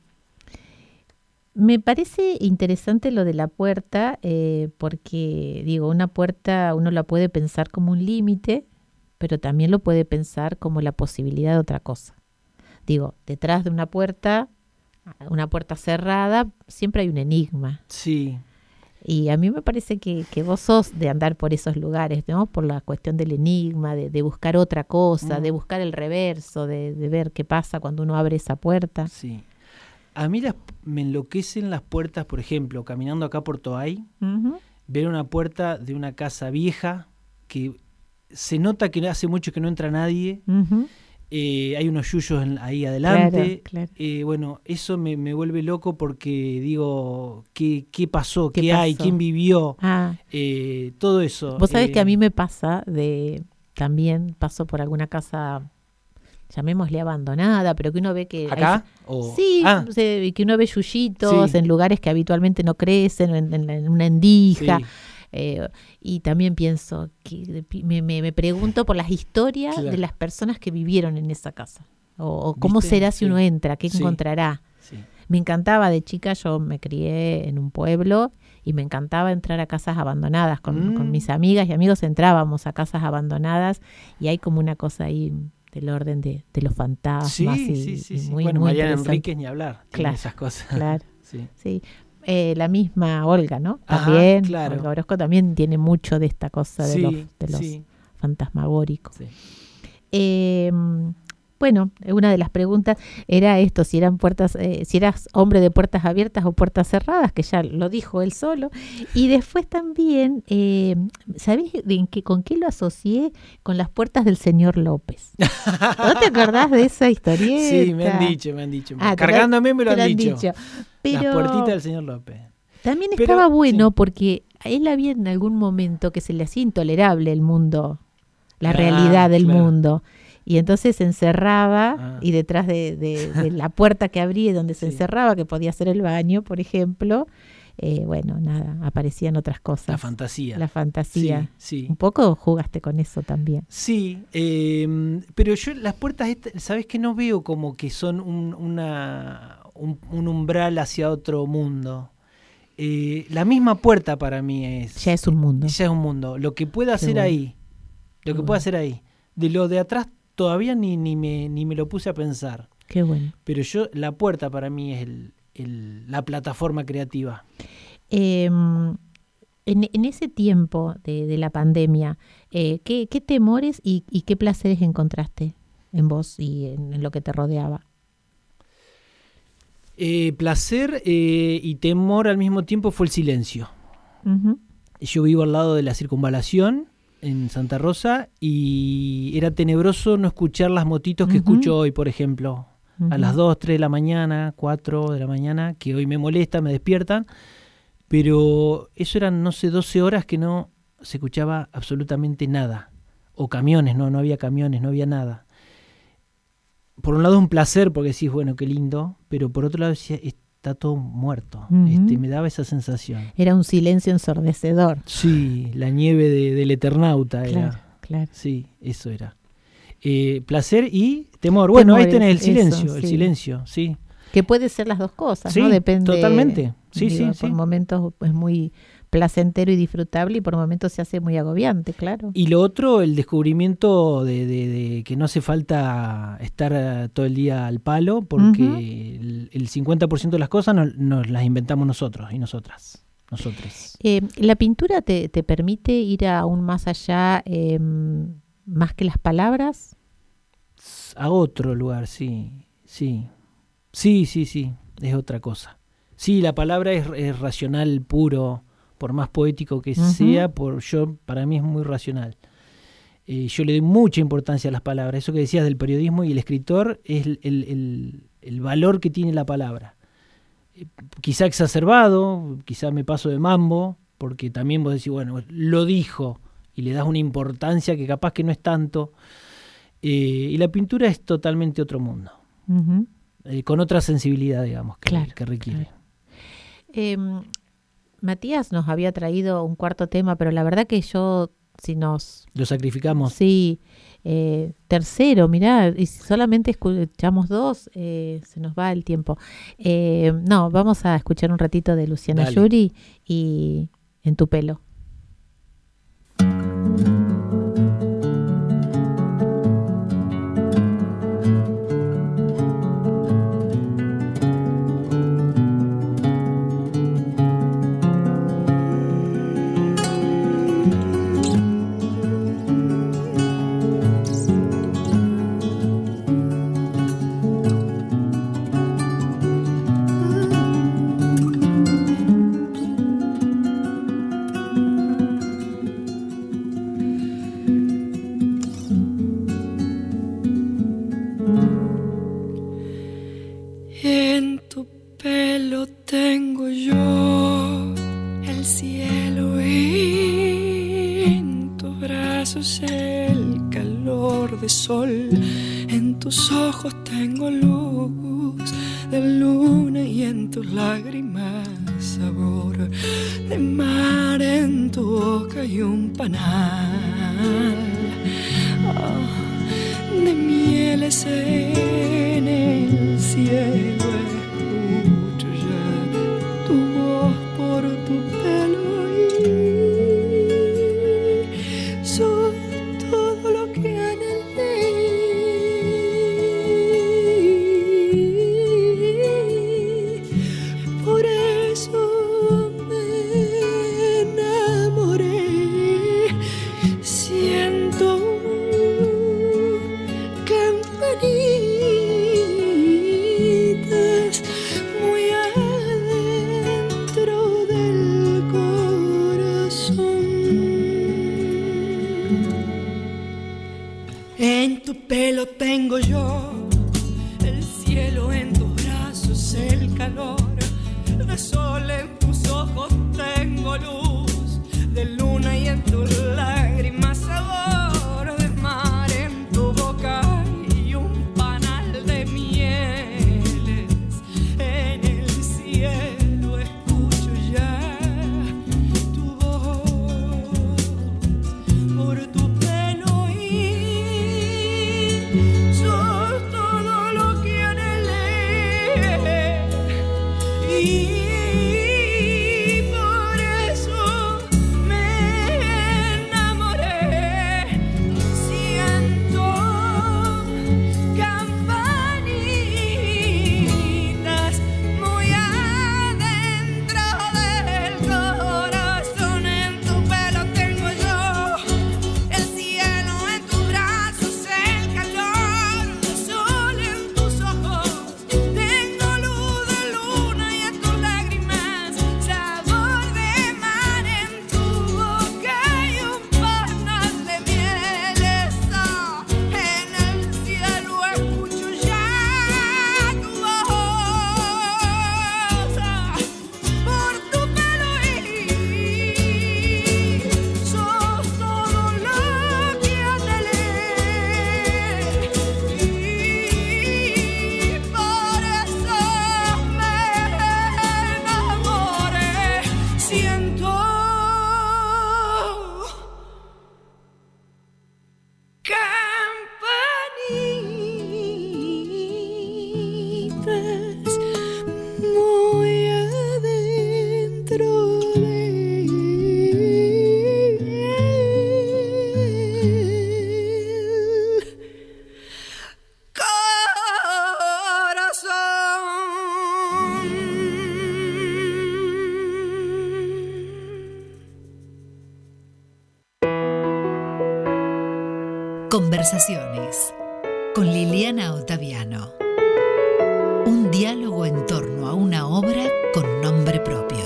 B: Me parece interesante lo de la puerta, eh, porque digo, una puerta uno la puede pensar como un límite, pero también lo puede pensar como la posibilidad de otra cosa. Digo, detrás de una puerta, una puerta cerrada, siempre hay un enigma.
C: Sí.
B: Y a mí me parece que, que vos sos de andar por esos lugares, ¿no? Por la cuestión del enigma, de, de buscar otra cosa,
C: Mm.
B: de buscar el reverso, de, de ver qué pasa cuando uno abre esa puerta.
C: Sí. A mí las, me enloquecen las puertas, por ejemplo, caminando acá por Toay,
B: Ujú.
C: ver una puerta de una casa vieja que se nota que hace mucho que no entra nadie.
B: Ujú.
C: Eh, hay unos yuyos en- ahí adelante.
B: Claro, claro.
C: Eh, bueno, eso me, me vuelve loco porque digo, ¿qué, qué pasó? ¿Qué,
B: ¿Qué
C: hay?
B: pasó?
C: ¿Quién vivió?
B: Ah,
C: Eh, todo eso.
B: vos sabés
C: eh,
B: que a mí me pasa de, también paso por alguna casa, llamémosle abandonada, pero que uno ve que... hay-
C: ¿Acá? O-
B: Sí,
C: Ah,
B: se- que uno ve yuyitos
C: Sí.
B: en lugares que habitualmente no crecen, en, en- en una endija.
C: sí.
B: Eh, y también pienso, que me, me- me pregunto por las historias
C: Claro.
B: de las personas que vivieron en esa casa. O, o cómo
C: ¿Viste?
B: será si
C: Sí.
B: uno entra, qué
C: Sí.
B: encontrará.
C: Sí.
B: Me encantaba de chica, yo me crié en un pueblo y me encantaba entrar a casas abandonadas. Con,
C: Mm.
B: con mis amigas y amigos entrábamos a casas abandonadas y hay como una cosa ahí del orden de, de los fantasmas.
C: Sí,
B: y,
C: sí, sí,
B: y
C: sí.
B: muy,
C: Bueno,
B: muy
C: Mariana
B: interesante.
C: Enríquez ni hablar. Tiene
B: Claro,
C: esas cosas.
B: Claro,
C: Sí.
B: sí. Eh, la misma Olga, ¿no?
C: Ajá,
B: También.
C: claro.
B: Olga Orozco también tiene mucho de esta cosa de
C: Sí,
B: los, de los
C: sí,
B: fantasmagóricos.
C: sí.
B: Eh, bueno, una de las preguntas era esto, si eran puertas, eh, si eras hombre de puertas abiertas o puertas cerradas, que ya lo dijo él solo. Y después también, eh, ¿sabés en qué, con qué lo asocié? Con las puertas del señor López. ¿No te acordás de esa historieta?
C: Sí, me han dicho, me han dicho.
B: Ah, te lo-
C: Cargándome me lo
B: te
C: han dicho.
B: Pero
C: Las puertitas del señor López.
B: también
C: Pero,
B: estaba bueno
C: sí.
B: porque a él había en algún momento que se le hacía intolerable el mundo, la
C: Ah,
B: realidad del
C: claro.
B: mundo. Y entonces se encerraba
C: Ah.
B: y detrás de, de- de la puerta que abría y donde se
C: Sí.
B: encerraba, que podía ser el baño, por ejemplo, eh, bueno, nada, aparecían otras cosas.
C: La fantasía.
B: La fantasía.
C: Sí, sí.
B: Un poco jugaste con eso también.
C: Sí, eh, pero yo las puertas, estas, ¿sabes qué? No veo como que son un, una, un, un umbral hacia otro mundo. Eh, la misma puerta para mí es...
B: Ya es un mundo.
C: ya es un mundo. Lo que pueda hacer
B: bueno.
C: ahí, lo
B: Qué
C: que
B: bueno.
C: pueda hacer ahí. De lo de atrás todavía ni, ni, me, ni me lo puse a pensar.
B: Qué bueno.
C: Pero yo, la puerta para mí es el, el- la plataforma creativa.
B: Eh, en, en ese tiempo de, de la pandemia, eh, ¿qué, qué temores y, y qué placeres encontraste en vos y en, en lo que te rodeaba?
C: Eh, placer eh, y temor al mismo tiempo fue el silencio.
B: Ujú.
C: Yo vivo al lado de la circunvalación en Santa Rosa y era tenebroso no escuchar las motitos que
B: Ujú.
C: escucho hoy, por ejemplo, a
B: Ujú.
C: las dos, tres de la mañana, cuatro de la mañana, que hoy me molestan, me despiertan, pero eso eran, no sé, doce horas que no se escuchaba absolutamente nada, o camiones, no, no había camiones, no había nada. Por un lado un placer porque decís, bueno, qué lindo, pero por otro lado decía, está todo muerto,
B: Ujú.
C: este, me daba esa sensación.
B: Era un silencio ensordecedor.
C: Sí, la nieve de- del Eternauta
B: Claro,
C: era.
B: claro.
C: Sí, eso era. Eh, placer y temor. Bueno, ahí
B: Temores,
C: tenés el
B: eso,
C: silencio, el
B: sí.
C: silencio, sí.
B: Que puede ser las dos cosas,
C: Sí,
B: ¿no? Depende.
C: totalmente. Sí,
B: digo,
C: sí,
B: por
C: sí.
B: momentos es muy placentero y disfrutable y por momentos se hace muy agobiante, claro.
C: Y lo otro, el descubrimiento de, de- de que no hace falta estar eh, todo el día al palo, porque
B: Ujú.
C: el, el cincuenta por ciento de las cosas nos, nos las inventamos nosotros y nosotras. Nosotros.
B: Eh, ¿La pintura te, te permite ir aún más allá, eh, más que las palabras?
C: A otro lugar, sí, sí. Sí, sí, sí, es otra cosa. Sí, la palabra es, es racional puro, por más poético que
B: Ujú.
C: sea, por yo para mí es muy racional. Eh, yo le doy mucha importancia a las palabras. Eso que decías del periodismo y el escritor es el, el- el- el valor que tiene la palabra. Eh, quizá exacerbado, quizá me paso de mambo, porque también vos decís, bueno, lo dijo, y le das una importancia que capaz que no es tanto. Eh, y la pintura es totalmente otro mundo,
B: Ujú.
C: eh, con otra sensibilidad, digamos, que,
B: Claro,
C: que requiere.
B: claro. Eh, Matías nos había traído un cuarto tema, pero la verdad que yo, si nos...
C: Lo sacrificamos.
B: Sí, eh, tercero, mirá, y si solamente escuchamos dos, eh, se nos va el tiempo. Eh, no, vamos a escuchar un ratito de Luciana
C: Dale.
B: Yuri y En tu pelo.
F: En tu pelo tengo yo el cielo, en tus brazos el calor de sol, en tus ojos tengo luz de luna y en tus lágrimas sabor de mar, en tu boca hay un panal oh, de mieles en el cielo. Escucho ya tu voz por tu pelo y soy todo lo que anhelé. Por eso me enamoré. Siento campanitas muy adentro del corazón. En tu pelo tengo yo el cielo, en tus brazos el calor de sol en tus ojos tengo luz de luna y en tus lágrimas sabor de mar en tu boca y un panal de mieles en el cielo escucho ya tu voz por tu pelo y sos todo lo que anhelé y por eso me enamoré. Siento campanitas muy adentro del corazón. En tu pelo tengo yo el cielo, en tus brazos el calor del sol, en tus ojos tengo luz de luna y en tus lágrimas sabor de mar en tu boca y un panal de mieles. Oh, en el cielo escucho ya tu voz por tu pelo y sos todo lo que anhelé y por eso me enamoré. Siento campanitas muy adentro del corazón.
A: Conversaciones con Liliana Ottaviano. Un diálogo en torno a una obra con nombre propio.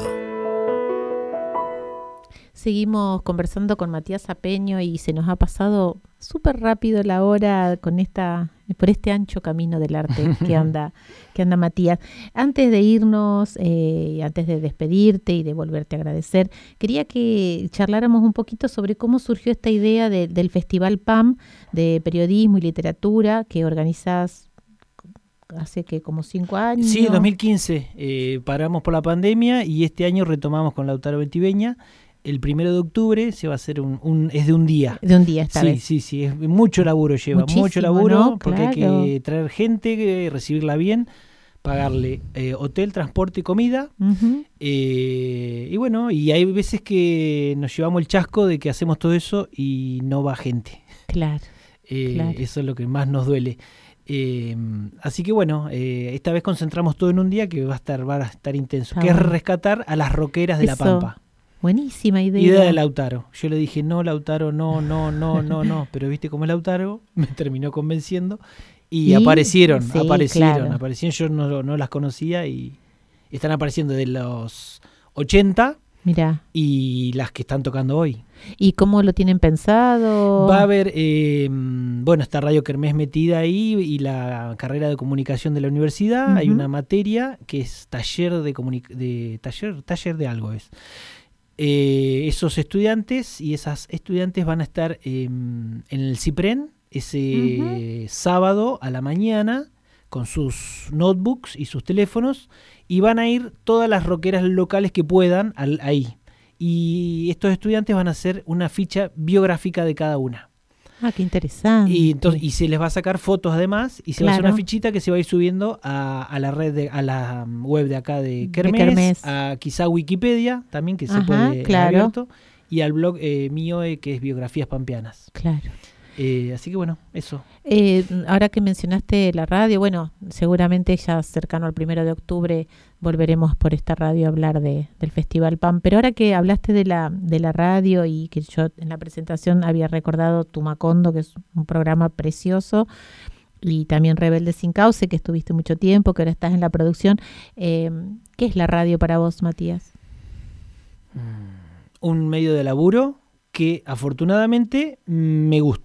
B: Seguimos conversando con Matías Apeño y se nos ha pasado súper rápido la hora con esta, por este ancho camino del arte que anda, que anda Matías. Antes de irnos, eh, antes de despedirte y de volverte a agradecer, quería que charláramos un poquito sobre cómo surgió esta idea de, del Festival P A M de Periodismo y Literatura que organizás hace que como cinco años.
C: Sí, dos mil quince eh, paramos por la pandemia y este año retomamos con Lautaro Bentiveña. El primero de octubre se va a hacer un, un es de un día.
B: De un día esta
C: sí,
B: vez.
C: Sí, sí, es mucho laburo lleva,
B: Muchísimo,
C: mucho laburo,
B: ¿no?
C: porque
B: Claro.
C: hay que traer gente, eh, recibirla bien, pagarle eh, hotel, transporte y comida.
B: Uh-huh.
C: Eh, y bueno, y hay veces que nos llevamos el chasco de que hacemos todo eso y no va gente.
B: Claro.
C: Eh,
B: Claro.
C: Eso es lo que más nos duele. Eh, así que bueno, eh, esta vez concentramos todo en un día que va a estar, va a estar intenso,
B: Ah,
C: que
B: bueno.
C: es rescatar a las roqueras de
B: Eso.
C: La Pampa.
B: Buenísima idea.
C: Idea de Lautaro. Yo le dije, no, Lautaro, no, no, no, no, no. Pero viste cómo es Lautaro, me terminó convenciendo. Y,
B: ¿Y?
C: aparecieron,
B: Sí,
C: aparecieron,
B: claro.
C: aparecieron. Yo no, no las conocía y están apareciendo de los ochenta
B: Mirá.
C: y las que están tocando hoy.
B: ¿Y cómo lo tienen pensado?
C: Va a haber, eh, bueno, está Radio Kermés metida ahí y la carrera de comunicación de la universidad.
B: Ujú.
C: Hay una materia que es taller de, comuni- de taller, taller de algo es. Eh, esos estudiantes y esas estudiantes van a estar eh, en el CIPREN ese sábado a la mañana con sus notebooks y sus teléfonos y van a ir todas las rockeras locales que puedan al, ahí. Y estos estudiantes van a hacer una ficha biográfica de cada una.
B: Ah, qué interesante.
C: Y, entonces, y se les va a sacar fotos además y se va a hacer
B: Claro.
C: una fichita que se va a ir subiendo a, a la red, de, a la web de acá de
B: De
C: Kermés,
B: Kermés.
C: a quizá Wikipedia también, que se
B: Ajá,
C: puede
B: claro.
C: abierto, y al blog eh, mío eh, que es Biografías Pampeanas.
B: Claro.
C: Eh, así que bueno, eso.
B: Eh, ahora que mencionaste la radio, bueno, seguramente ya cercano al primero de octubre volveremos por esta radio a hablar de, del Festival P A M. Pero ahora que hablaste de la, de la radio y que yo en la presentación había recordado Tu Macondo, que es un programa precioso, y también Rebelde Sin Cauce, que estuviste mucho tiempo, que ahora estás en la producción. Eh, ¿Qué es la radio para vos, Matías?
C: Un medio de laburo que afortunadamente me gusta.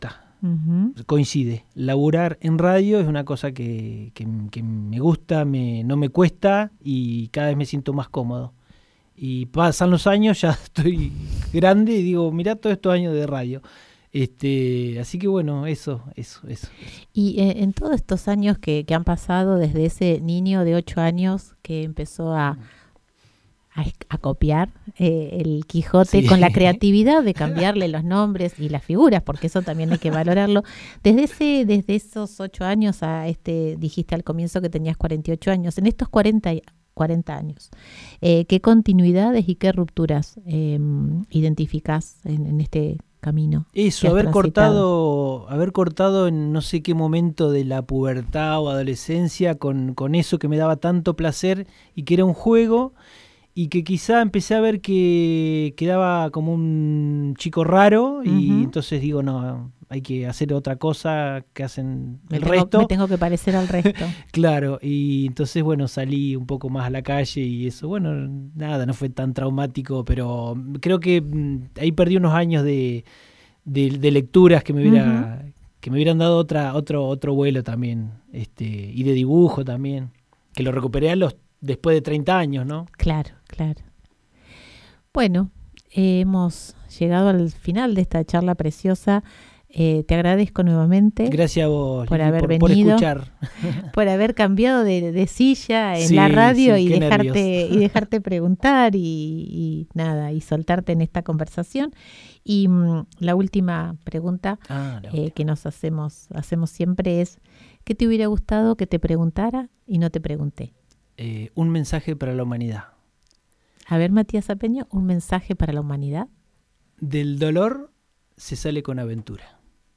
B: Ujú.
C: Coincide. Laburar en radio es una cosa que, que, que me gusta, me, no me cuesta y cada vez me siento más cómodo. Y pasan los años, ya estoy grande y digo, mirá todos estos años de radio. Este, así que bueno, eso, eso, eso.
B: Y eh, en todos estos años que, que han pasado, desde ese niño de ocho años que empezó a, a, es- a copiar eh, el Quijote
C: Sí.
B: con la creatividad de cambiarle los nombres y las figuras, porque eso también hay que valorarlo. Desde ese, desde esos ocho años a este, dijiste al comienzo que tenías cuarenta y ocho años, en estos cuarenta, y- cuarenta años, eh, ¿qué continuidades y qué rupturas eh, identificás en, en este camino? que
C: Eso,
B: has
C: haber
B: transitado?
C: cortado, haber cortado en no sé qué momento de la pubertad o adolescencia con, con eso que me daba tanto placer y que era un juego y que quizá empecé a ver que quedaba como un chico raro y
B: Ujú.
C: entonces digo, no, hay que hacer otra cosa que hacen
B: Me
C: el
B: tengo,
C: resto.
B: me tengo que parecer al resto.
C: Claro, y entonces, bueno, salí un poco más a la calle y eso, bueno, nada, no fue tan traumático, pero creo que mm, ahí perdí unos años de, de, de lecturas que me hubiera, que me hubieran dado otra, otro, otro vuelo también, este, y de dibujo también, que lo recuperé a los, después de treinta años, ¿no?
B: Claro, claro. Bueno, eh, hemos llegado al final de esta charla preciosa. Eh, te agradezco nuevamente
C: Gracias a vos,
B: por
C: Lili,
B: haber
C: por, por
B: venido.
C: escuchar.
B: por haber cambiado de, de silla en
C: Sí,
B: la radio
C: sí,
B: y
C: qué
B: dejarte
C: nervios.
B: y dejarte preguntar y, y nada y soltarte en esta conversación. Y mm, la última pregunta
C: Ah, la
B: eh, que nos hacemos hacemos siempre es ¿qué te hubiera gustado que te preguntara y no te pregunté?
C: eh, un mensaje para la humanidad.
B: A ver, Matías Apeño, un mensaje para la humanidad.
C: Del dolor se sale con aventura.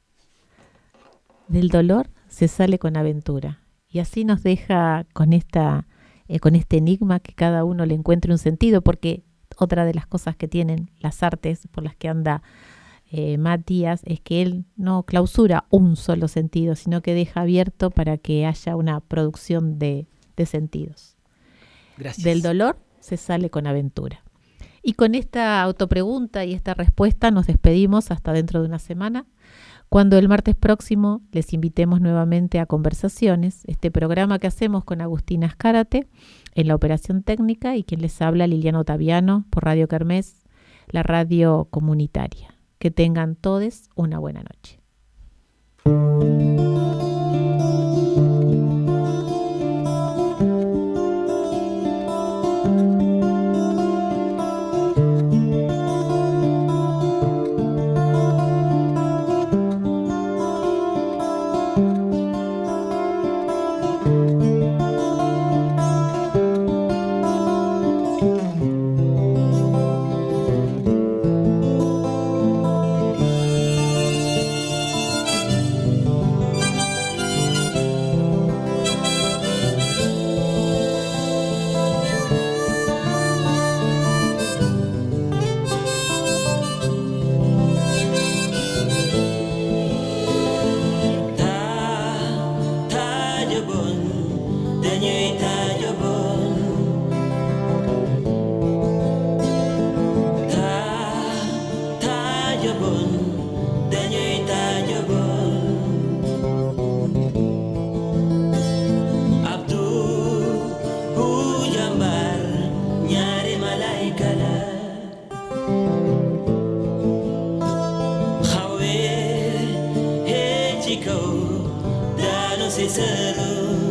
B: Del dolor se sale con aventura. Y así nos deja con esta, eh, con este enigma que cada uno le encuentre un sentido, porque otra de las cosas que tienen las artes por las que anda eh, Matías es que él no clausura un solo sentido, sino que deja abierto para que haya una producción de, de sentidos.
C: Gracias.
B: Del dolor se sale con aventura. Y con esta autopregunta y esta respuesta nos despedimos hasta dentro de una semana, cuando el martes próximo les invitemos nuevamente a Conversaciones, este programa que hacemos con Agustina Escárate en la operación técnica y quien les habla Liliana Ottaviano por Radio Kermés, la radio comunitaria. Que tengan todos una buena noche.
G: Chico, danos ese